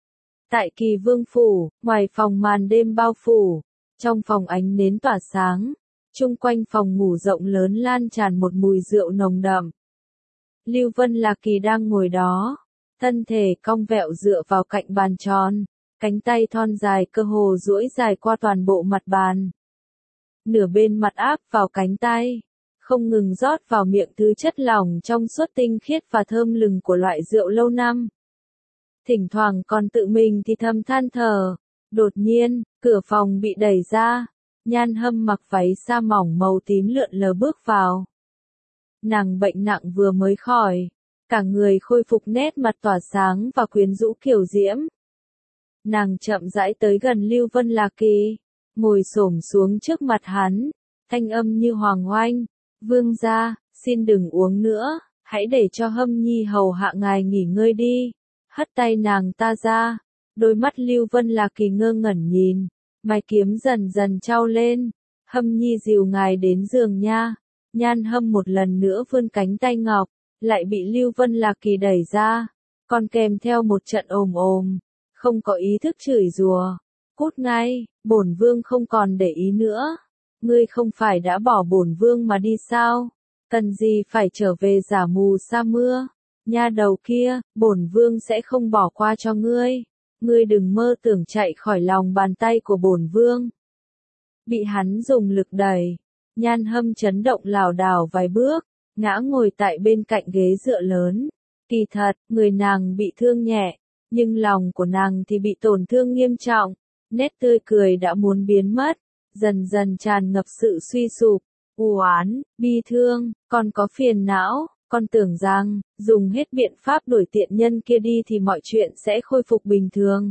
Tại Kỳ Vương phủ, ngoài phòng màn đêm bao phủ, trong phòng ánh nến tỏa sáng, chung quanh phòng ngủ rộng lớn lan tràn một mùi rượu nồng đậm. Lưu Vân Lạc Kỳ đang ngồi đó, thân thể cong vẹo dựa vào cạnh bàn tròn, cánh tay thon dài cơ hồ duỗi dài qua toàn bộ mặt bàn. Nửa bên mặt áp vào cánh tay, không ngừng rót vào miệng thứ chất lỏng trong suốt tinh khiết và thơm lừng của loại rượu lâu năm. Thỉnh thoảng còn tự mình thì thầm than thở. Đột nhiên, cửa phòng bị đẩy ra, Nhan Hâm mặc váy sa mỏng màu tím lượn lờ bước vào. Nàng bệnh nặng vừa mới khỏi, cả người khôi phục nét mặt tỏa sáng và quyến rũ kiều diễm. Nàng chậm rãi tới gần Lưu Vân Lạc Kỳ, ngồi xổm xuống trước mặt hắn, thanh âm như hoàng oanh, "Vương gia, xin đừng uống nữa, hãy để cho Hâm nhi hầu hạ ngài nghỉ ngơi đi." Hất tay nàng ta ra, đôi mắt Lưu Vân Lạc Kỳ ngơ ngẩn nhìn, mày kiếm dần dần trao lên, "Hâm nhi dìu ngài đến giường nha." Nhan Hâm một lần nữa vươn cánh tay ngọc, lại bị Lưu Vân Lạc Kỳ đẩy ra, còn kèm theo một trận ồm ồm, không có ý thức chửi rủa, "Cút ngay, bổn vương không còn để ý nữa. Ngươi không phải đã bỏ bổn vương mà đi sao? Cần gì phải trở về giả mù sa mưa? Nha đầu kia, bổn vương sẽ không bỏ qua cho ngươi. Ngươi đừng mơ tưởng chạy khỏi lòng bàn tay của bổn vương." Bị hắn dùng lực đẩy, Nhan Hâm chấn động lảo đảo vài bước, ngã ngồi tại bên cạnh ghế dựa lớn. Kỳ thật, người nàng bị thương nhẹ, nhưng lòng của nàng thì bị tổn thương nghiêm trọng, nét tươi cười đã muốn biến mất, dần dần tràn ngập sự suy sụp, u oán, bi thương, còn có phiền não. Con tưởng rằng, dùng hết biện pháp đuổi tiện nhân kia đi thì mọi chuyện sẽ khôi phục bình thường.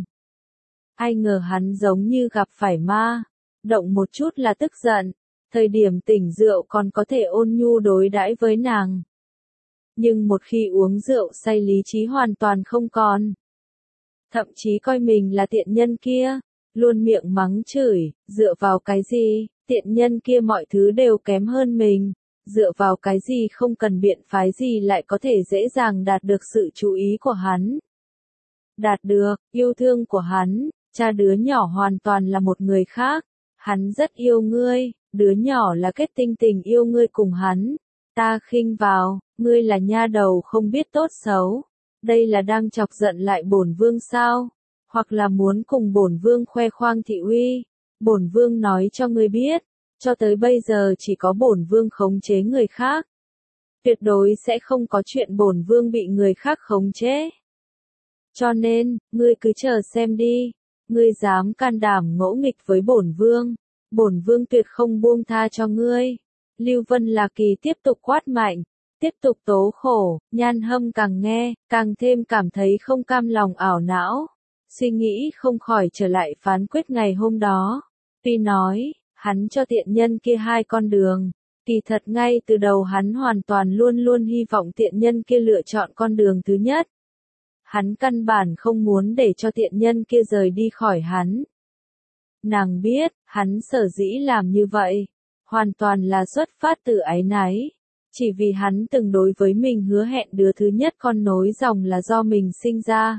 Ai ngờ hắn giống như gặp phải ma, động một chút là tức giận, thời điểm tỉnh rượu còn có thể ôn nhu đối đãi với nàng. Nhưng một khi uống rượu say lý trí hoàn toàn không còn. Thậm chí coi mình là tiện nhân kia, luôn miệng mắng chửi, dựa vào cái gì, tiện nhân kia mọi thứ đều kém hơn mình. Dựa vào cái gì không cần biện phái gì lại có thể dễ dàng đạt được sự chú ý của hắn. Đạt được, yêu thương của hắn, cha đứa nhỏ hoàn toàn là một người khác. Hắn rất yêu ngươi, đứa nhỏ là kết tinh tình yêu ngươi cùng hắn. Ta khinh vào, ngươi là nha đầu không biết tốt xấu. Đây là đang chọc giận lại bổn vương sao? Hoặc là muốn cùng bổn vương khoe khoang thị uy? Bổn vương nói cho ngươi biết. Cho tới bây giờ chỉ có bổn vương khống chế người khác. Tuyệt đối sẽ không có chuyện bổn vương bị người khác khống chế. Cho nên, ngươi cứ chờ xem đi. Ngươi dám can đảm ngỗ nghịch với bổn vương, bổn vương tuyệt không buông tha cho ngươi. Lưu Vân Lạc Kỳ tiếp tục quát mạnh, tiếp tục tố khổ. Nhan Hâm càng nghe, càng thêm cảm thấy không cam lòng ảo não. Suy nghĩ không khỏi trở lại phán quyết ngày hôm đó. Tuy nói, hắn cho tiện nhân kia hai con đường, kỳ thật ngay từ đầu hắn hoàn toàn luôn luôn hy vọng tiện nhân kia lựa chọn con đường thứ nhất. Hắn căn bản không muốn để cho tiện nhân kia rời đi khỏi hắn. Nàng biết, hắn sở dĩ làm như vậy, hoàn toàn là xuất phát từ áy náy. Chỉ vì hắn từng đối với mình hứa hẹn đứa thứ nhất con nối dòng là do mình sinh ra.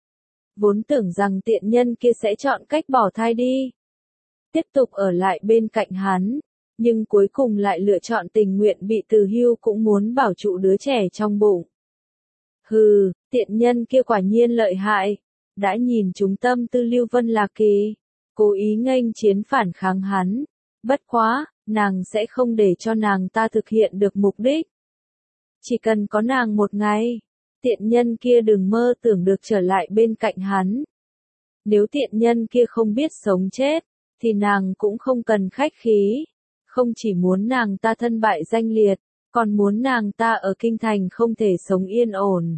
Vốn tưởng rằng tiện nhân kia sẽ chọn cách bỏ thai đi. Tiếp tục ở lại bên cạnh hắn, nhưng cuối cùng lại lựa chọn tình nguyện bị từ hưu cũng muốn bảo trụ đứa trẻ trong bụng. Hừ, tiện nhân kia quả nhiên lợi hại, đã nhìn trúng tâm tư Lưu Vân Lạc Kỳ, cố ý nghênh chiến phản kháng hắn. Bất quá, nàng sẽ không để cho nàng ta thực hiện được mục đích. Chỉ cần có nàng một ngày, tiện nhân kia đừng mơ tưởng được trở lại bên cạnh hắn. Nếu tiện nhân kia không biết sống chết, thì nàng cũng không cần khách khí. Không chỉ muốn nàng ta thân bại danh liệt, còn muốn nàng ta ở kinh thành không thể sống yên ổn.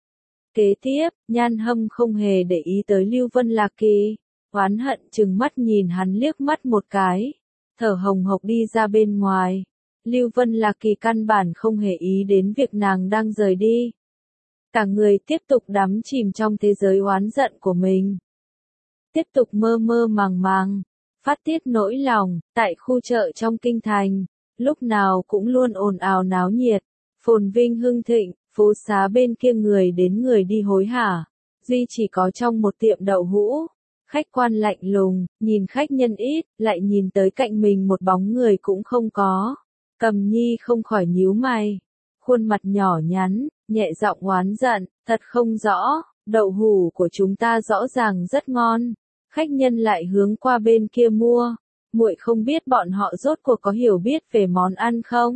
Kế tiếp, Nhan Hâm không hề để ý tới Lưu Vân Lạc Kỳ, oán hận trừng mắt nhìn hắn liếc mắt một cái, thở hồng hộc đi ra bên ngoài. Lưu Vân Lạc Kỳ căn bản không hề ý đến việc nàng đang rời đi. Cả người tiếp tục đắm chìm trong thế giới oán giận của mình. Tiếp tục mơ mơ màng màng, phát tiết nỗi lòng, tại khu chợ trong kinh thành, lúc nào cũng luôn ồn ào náo nhiệt, phồn vinh hưng thịnh, phố xá bên kia người đến người đi hối hả, duy chỉ có trong một tiệm đậu hũ, khách quan lạnh lùng, nhìn khách nhân ít, lại nhìn tới cạnh mình một bóng người cũng không có. Cầm Nhi không khỏi nhíu mày, khuôn mặt nhỏ nhắn, nhẹ giọng oán giận, thật không rõ, đậu hũ của chúng ta rõ ràng rất ngon. Khách nhân lại hướng qua bên kia mua, muội không biết bọn họ rốt cuộc có hiểu biết về món ăn không?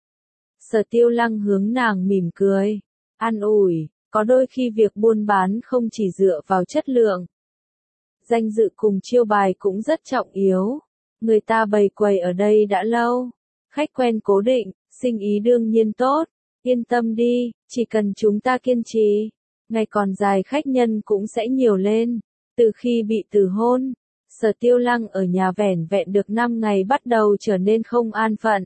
Sở Tiêu Lăng hướng nàng mỉm cười, an ủi, có đôi khi việc buôn bán không chỉ dựa vào chất lượng. Danh dự cùng chiêu bài cũng rất trọng yếu, người ta bày quầy ở đây đã lâu, khách quen cố định, sinh ý đương nhiên tốt, yên tâm đi, chỉ cần chúng ta kiên trì, ngày còn dài khách nhân cũng sẽ nhiều lên. Từ khi bị từ hôn, Sở Tiêu Lăng ở nhà vẻn vẹn được năm ngày bắt đầu trở nên không an phận.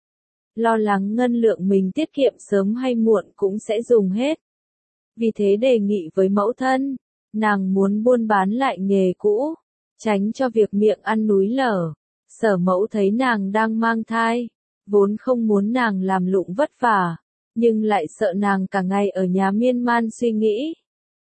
Lo lắng ngân lượng mình tiết kiệm sớm hay muộn cũng sẽ dùng hết. Vì thế đề nghị với mẫu thân, nàng muốn buôn bán lại nghề cũ, tránh cho việc miệng ăn núi lở. Sở Mẫu thấy nàng đang mang thai, vốn không muốn nàng làm lụng vất vả, nhưng lại sợ nàng cả ngày ở nhà miên man suy nghĩ.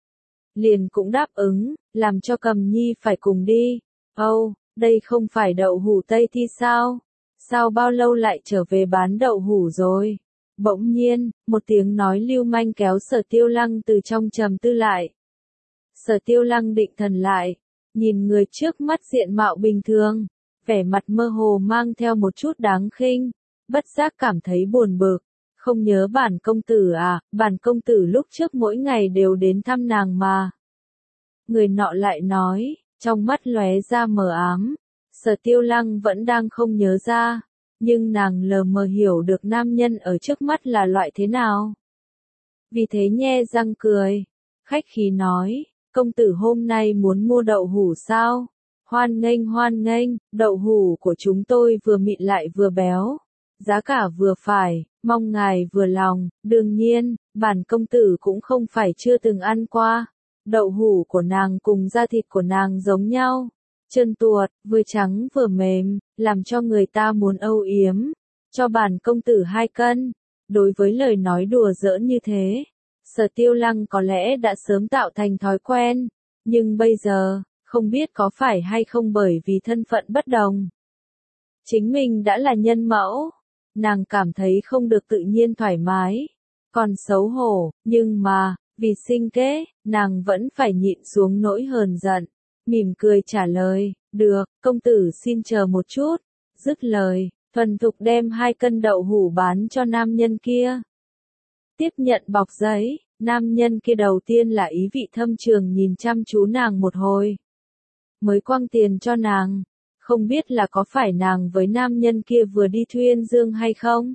Liền cũng đáp ứng, làm cho Cầm Nhi phải cùng đi. Âu, oh, đây không phải đậu hũ Tây Thi sao? Sao bao lâu lại trở về bán đậu hũ rồi? Bỗng nhiên, một tiếng nói lưu manh kéo Sở Tiêu Lăng từ trong trầm tư lại. Sở Tiêu Lăng định thần lại, nhìn người trước mắt diện mạo bình thường, vẻ mặt mơ hồ mang theo một chút đáng khinh, bất giác cảm thấy buồn bực. Không nhớ bản công tử à, bản công tử lúc trước mỗi ngày đều đến thăm nàng mà. Người nọ lại nói, trong mắt lóe ra mờ ám. Sở Tiêu Lăng vẫn đang không nhớ ra, nhưng nàng lờ mờ hiểu được nam nhân ở trước mắt là loại thế nào. Vì thế nhe răng cười, khách khí nói, công tử hôm nay muốn mua đậu hũ sao? Hoan nghênh hoan nghênh, đậu hũ của chúng tôi vừa mịn lại vừa béo, giá cả vừa phải, mong ngài vừa lòng. Đương nhiên, bản công tử cũng không phải chưa từng ăn qua. Đậu hũ của nàng cùng da thịt của nàng giống nhau, trơn tuột, vừa trắng vừa mềm, làm cho người ta muốn âu yếm. Cho bản công tử hai cân. Đối với lời nói đùa giỡn như thế, Sở Tiêu Lăng có lẽ đã sớm tạo thành thói quen, nhưng bây giờ, không biết có phải hay không bởi vì thân phận bất đồng. Chính mình đã là nhân mẫu, nàng cảm thấy không được tự nhiên thoải mái, còn xấu hổ, nhưng mà, vì sinh kế, nàng vẫn phải nhịn xuống nỗi hờn giận, mỉm cười trả lời, được, công tử xin chờ một chút. Dứt lời, thuần thục đem hai cân đậu hũ bán cho nam nhân kia. Tiếp nhận bọc giấy, nam nhân kia đầu tiên là ý vị thâm trường nhìn chăm chú nàng một hồi, mới quăng tiền cho nàng. Không biết là có phải nàng với nam nhân kia vừa đi Thuyên Dương hay không?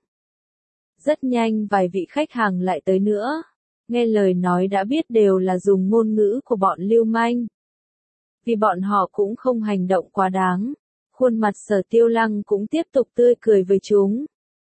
Rất nhanh vài vị khách hàng lại tới nữa, nghe lời nói đã biết đều là dùng ngôn ngữ của bọn lưu manh. Vì bọn họ cũng không hành động quá đáng, Khuôn mặt Sở Tiêu Lăng cũng tiếp tục tươi cười với chúng.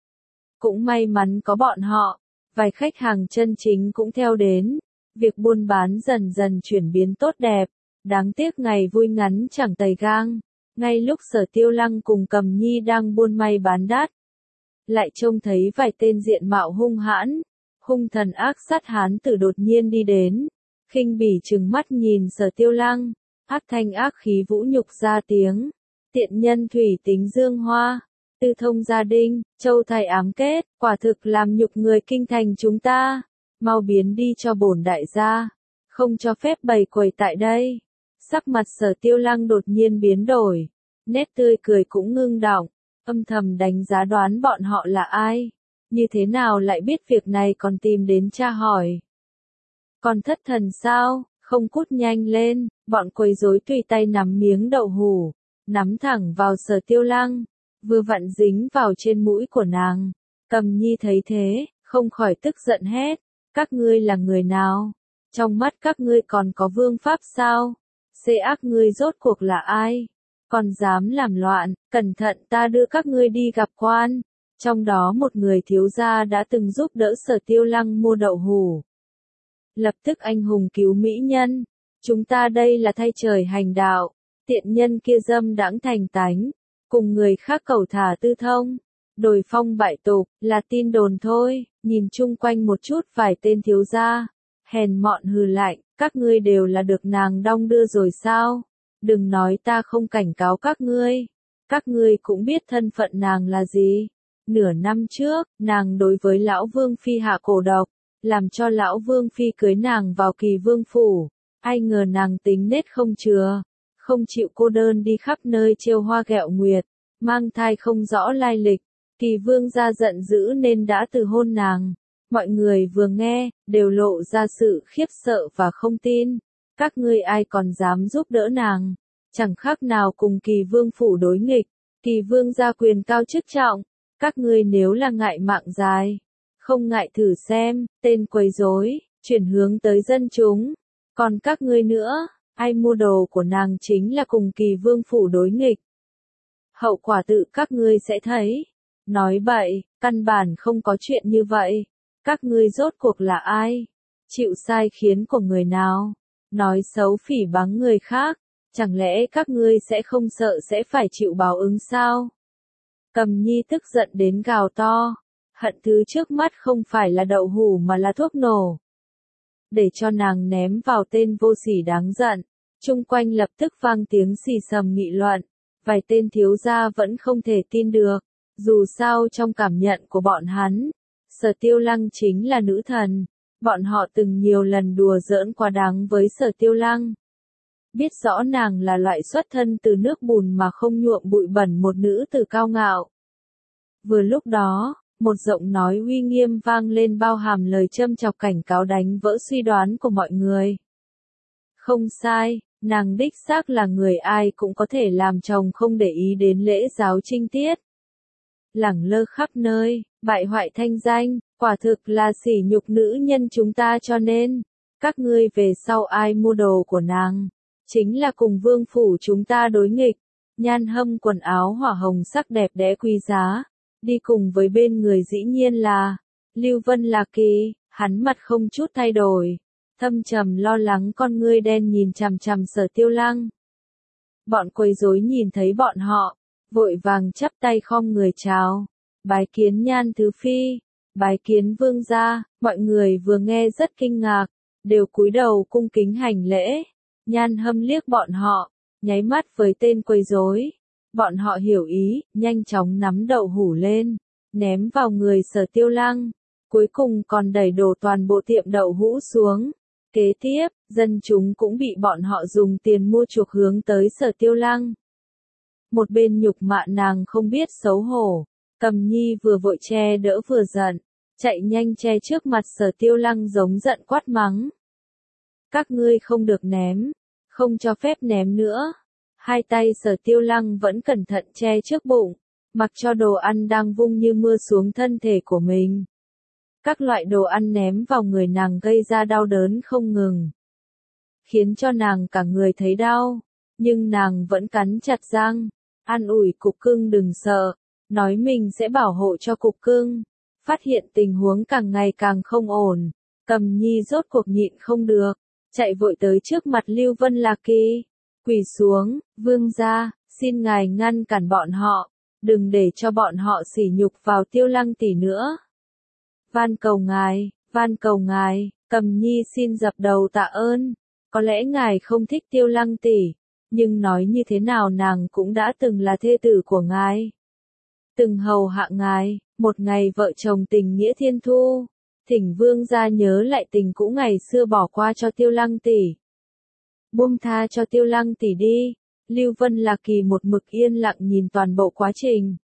Cũng may mắn có bọn họ, vài khách hàng chân chính cũng theo đến. Việc buôn bán dần dần chuyển biến tốt đẹp, đáng tiếc ngày vui ngắn chẳng tày gang. Ngay lúc Sở Tiêu Lăng cùng Cầm Nhi đang buôn may bán đắt, lại trông thấy vài tên diện mạo hung hãn, hung thần ác sát hán tử đột nhiên đi đến, khinh bỉ trừng mắt nhìn Sở Tiêu Lăng, ác thanh ác khí vũ nhục ra tiếng, tiện nhân thủy tính dương hoa, tư thông gia đinh, châu thầy ám kết, quả thực làm nhục người kinh thành chúng ta, mau biến đi cho bổn đại gia, không cho phép bày quầy tại đây. Sắc mặt Sở Tiêu Lăng đột nhiên biến đổi, nét tươi cười cũng ngưng đọng, âm thầm đánh giá đoán bọn họ là ai, như thế nào lại biết việc này còn tìm đến tra hỏi. Còn thất thần sao, không cút nhanh lên, bọn quấy rối tùy tay nắm miếng đậu hủ, nắm thẳng vào Sở Tiêu Lăng, vừa vặn dính vào trên mũi của nàng. Cầm Nhi thấy thế, không khỏi tức giận hét, các ngươi là người nào? Trong mắt các ngươi còn có vương pháp sao? Xê ác ngươi rốt cuộc là ai? Còn dám làm loạn, cẩn thận ta đưa các ngươi đi gặp quan. Trong đó một người thiếu gia đã từng giúp đỡ Sở Tiêu Lăng mua đậu hủ. Lập tức anh hùng cứu mỹ nhân. Chúng ta đây là thay trời hành đạo. Tiện nhân kia dâm đãng thành tánh. Cùng người khác cẩu thả tư thông. Đồi phong bại tục, là tin đồn thôi. Nhìn chung quanh một chút vài tên thiếu gia. Hèn mọn hừ lạnh, các ngươi đều là được nàng đong đưa rồi sao? Đừng nói ta không cảnh cáo các ngươi. Các ngươi cũng biết thân phận nàng là gì. Nửa năm trước, nàng đối với lão Vương Phi hạ cổ độc, làm cho lão Vương Phi cưới nàng vào Kỳ Vương phủ. Ai ngờ nàng tính nết không chừa, không chịu cô đơn đi khắp nơi trêu hoa ghẹo nguyệt, mang thai không rõ lai lịch. Kỳ Vương gia giận dữ nên đã từ hôn nàng. Mọi người vừa nghe, đều lộ ra sự khiếp sợ và không tin. Các ngươi ai còn dám giúp đỡ nàng? Chẳng khác nào cùng Kỳ Vương phủ đối nghịch. Kỳ Vương gia quyền cao chức trọng. Các ngươi nếu là ngại mạng dài, không ngại thử xem, tên quấy rối, chuyển hướng tới dân chúng. Còn các ngươi nữa, ai mua đồ của nàng chính là cùng Kỳ Vương phủ đối nghịch. Hậu quả tự các ngươi sẽ thấy. Nói bậy, căn bản không có chuyện như vậy. Các ngươi rốt cuộc là ai? Chịu sai khiến của người nào? Nói xấu phỉ báng người khác, chẳng lẽ các ngươi sẽ không sợ sẽ phải chịu báo ứng sao? Cầm Nhi tức giận đến gào to, hận thứ trước mắt không phải là đậu hủ mà là thuốc nổ. Để cho nàng ném vào tên vô sỉ đáng giận, chung quanh lập tức vang tiếng xì xầm nghị luận, vài tên thiếu gia vẫn không thể tin được, dù sao trong cảm nhận của bọn hắn, Sở Tiêu Lăng chính là nữ thần, bọn họ từng nhiều lần đùa giỡn quá đáng với Sở Tiêu Lăng. Biết rõ nàng là loại xuất thân từ nước bùn mà không nhuộm bụi bẩn một nữ tử cao ngạo. Vừa lúc đó, một giọng nói uy nghiêm vang lên bao hàm lời châm chọc cảnh cáo đánh vỡ suy đoán của mọi người. Không sai, nàng đích xác là người ai cũng có thể làm chồng không để ý đến lễ giáo trinh tiết. Lẳng lơ khắp nơi, bại hoại thanh danh, quả thực là sỉ nhục nữ nhân chúng ta cho nên, các ngươi về sau ai mua đồ của nàng, chính là cùng vương phủ chúng ta đối nghịch. Nhan Hâm quần áo hỏa hồng sắc đẹp đẽ quý giá, đi cùng với bên người dĩ nhiên là Lưu Vân Lạc Kỳ, hắn mặt không chút thay đổi, thâm trầm lo lắng con ngươi đen nhìn chằm chằm Sở Tiêu Lăng. Bọn quấy rối nhìn thấy bọn họ, vội vàng chắp tay khom người chào, bái kiến Nhan Thứ Phi, bái kiến vương gia. Mọi người vừa nghe rất kinh ngạc, đều cúi đầu cung kính hành lễ. Nhan Hâm liếc bọn họ, nháy mắt với tên quấy rối. Bọn họ hiểu ý, nhanh chóng nắm đậu hủ lên, ném vào người Sở Tiêu Lăng, cuối cùng còn đẩy đổ toàn bộ tiệm đậu hũ xuống. Kế tiếp, dân chúng cũng bị bọn họ dùng tiền mua chuộc hướng tới Sở Tiêu Lăng. Một bên nhục mạ nàng không biết xấu hổ, Cầm Nhi vừa vội che đỡ vừa giận, chạy nhanh che trước mặt Sở Tiêu Lăng giống giận quát mắng. Các ngươi không được ném, không cho phép ném nữa. Hai tay Sở Tiêu Lăng vẫn cẩn thận che trước bụng, mặc cho đồ ăn đang vung như mưa xuống thân thể của mình. Các loại đồ ăn ném vào người nàng gây ra đau đớn không ngừng, khiến cho nàng cả người thấy đau, nhưng nàng vẫn cắn chặt răng, an ủi cục cưng đừng sợ, nói mình sẽ bảo hộ cho cục cưng. Phát hiện tình huống càng ngày càng không ổn, Cầm Nhi rốt cuộc nhịn không được, chạy vội tới trước mặt Lưu Vân Lạc Kỳ, quỳ xuống, vương gia, xin ngài ngăn cản bọn họ, đừng để cho bọn họ sỉ nhục vào Tiêu Lăng tỷ nữa. Van cầu ngài, van cầu ngài, Cầm Nhi xin dập đầu tạ ơn, có lẽ ngài không thích Tiêu Lăng tỷ, nhưng nói như thế nào nàng cũng đã từng là thê tử của ngài. Từng hầu hạ ngài, một ngày vợ chồng tình nghĩa thiên thu, thỉnh vương gia nhớ lại tình cũ ngày xưa bỏ qua cho Tiêu Lăng tỷ. Buông tha cho Tiêu Lăng tỷ đi. Lưu Vân Lạc Kỳ một mực yên lặng nhìn toàn bộ quá trình.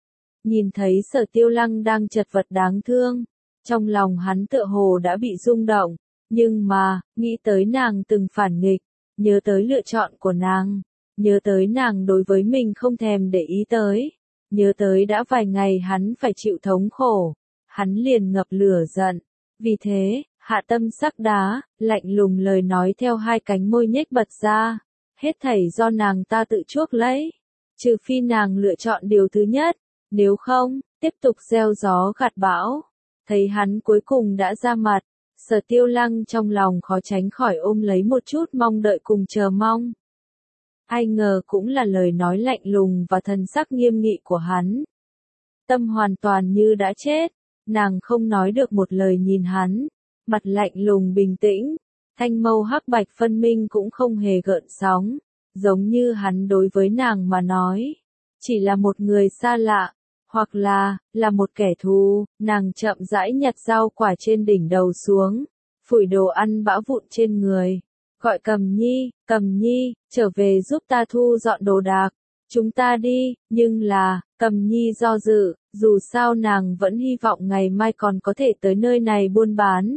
Nhìn thấy Sở Tiêu Lăng đang chật vật đáng thương, trong lòng hắn tựa hồ đã bị rung động, nhưng mà, nghĩ tới nàng từng phản nghịch, nhớ tới lựa chọn của nàng, nhớ tới nàng đối với mình không thèm để ý tới, nhớ tới đã vài ngày hắn phải chịu thống khổ, hắn liền ngập lửa giận. Vì thế, hạ tâm sắc đá, lạnh lùng lời nói theo hai cánh môi nhếch bật ra. Hết thảy do nàng ta tự chuốc lấy, trừ phi nàng lựa chọn điều thứ nhất, nếu không, tiếp tục gieo gió gặt bão. Thấy hắn cuối cùng đã ra mặt, Sở Tiêu Lăng trong lòng khó tránh khỏi ôm lấy một chút mong đợi cùng chờ mong. Ai ngờ cũng là lời nói lạnh lùng và thần sắc nghiêm nghị của hắn. Tâm hoàn toàn như đã chết, nàng không nói được một lời nhìn hắn, mặt lạnh lùng bình tĩnh. Thanh mâu hắc bạch phân minh cũng không hề gợn sóng, giống như hắn đối với nàng mà nói, chỉ là một người xa lạ, hoặc là, là một kẻ thù. Nàng chậm rãi nhặt rau quả trên đỉnh đầu xuống, phủi đồ ăn bã vụn trên người, gọi Cầm Nhi, Cầm Nhi, trở về giúp ta thu dọn đồ đạc, chúng ta đi. Nhưng là, Cầm Nhi do dự, dù sao nàng vẫn hy vọng ngày mai còn có thể tới nơi này buôn bán.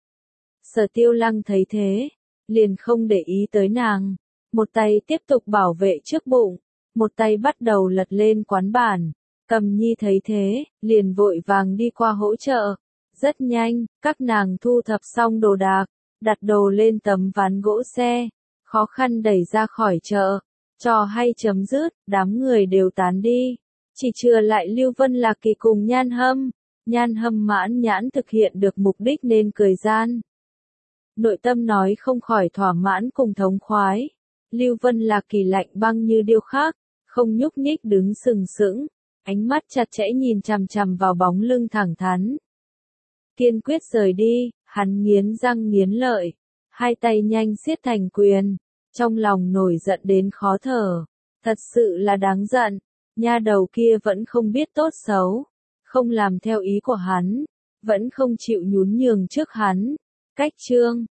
Sở Tiêu Lăng thấy thế, liền không để ý tới nàng, một tay tiếp tục bảo vệ trước bụng, một tay bắt đầu lật lên quán bản. Cầm Nhi thấy thế, liền vội vàng đi qua hỗ trợ. Rất nhanh, các nàng thu thập xong đồ đạc, đặt đồ lên tấm ván gỗ xe, khó khăn đẩy ra khỏi chợ. Trò hay chấm dứt, đám người đều tán đi, chỉ chừa lại Lưu Vân Lạc Kỳ cùng Nhan Hâm. Nhan Hâm mãn nhãn thực hiện được mục đích nên cười gian. Nội tâm nói không khỏi thỏa mãn cùng thống khoái. Lưu Vân Lạc Kỳ lạnh băng như điêu khắc, không nhúc nhích đứng sừng sững, ánh mắt chặt chẽ nhìn chằm chằm vào bóng lưng thẳng thắn. Kiên quyết rời đi, hắn nghiến răng nghiến lợi, hai tay nhanh siết thành quyền, trong lòng nổi giận đến khó thở. Thật sự là đáng giận, nha đầu kia vẫn không biết tốt xấu, không làm theo ý của hắn, vẫn không chịu nhún nhường trước hắn. Cách chương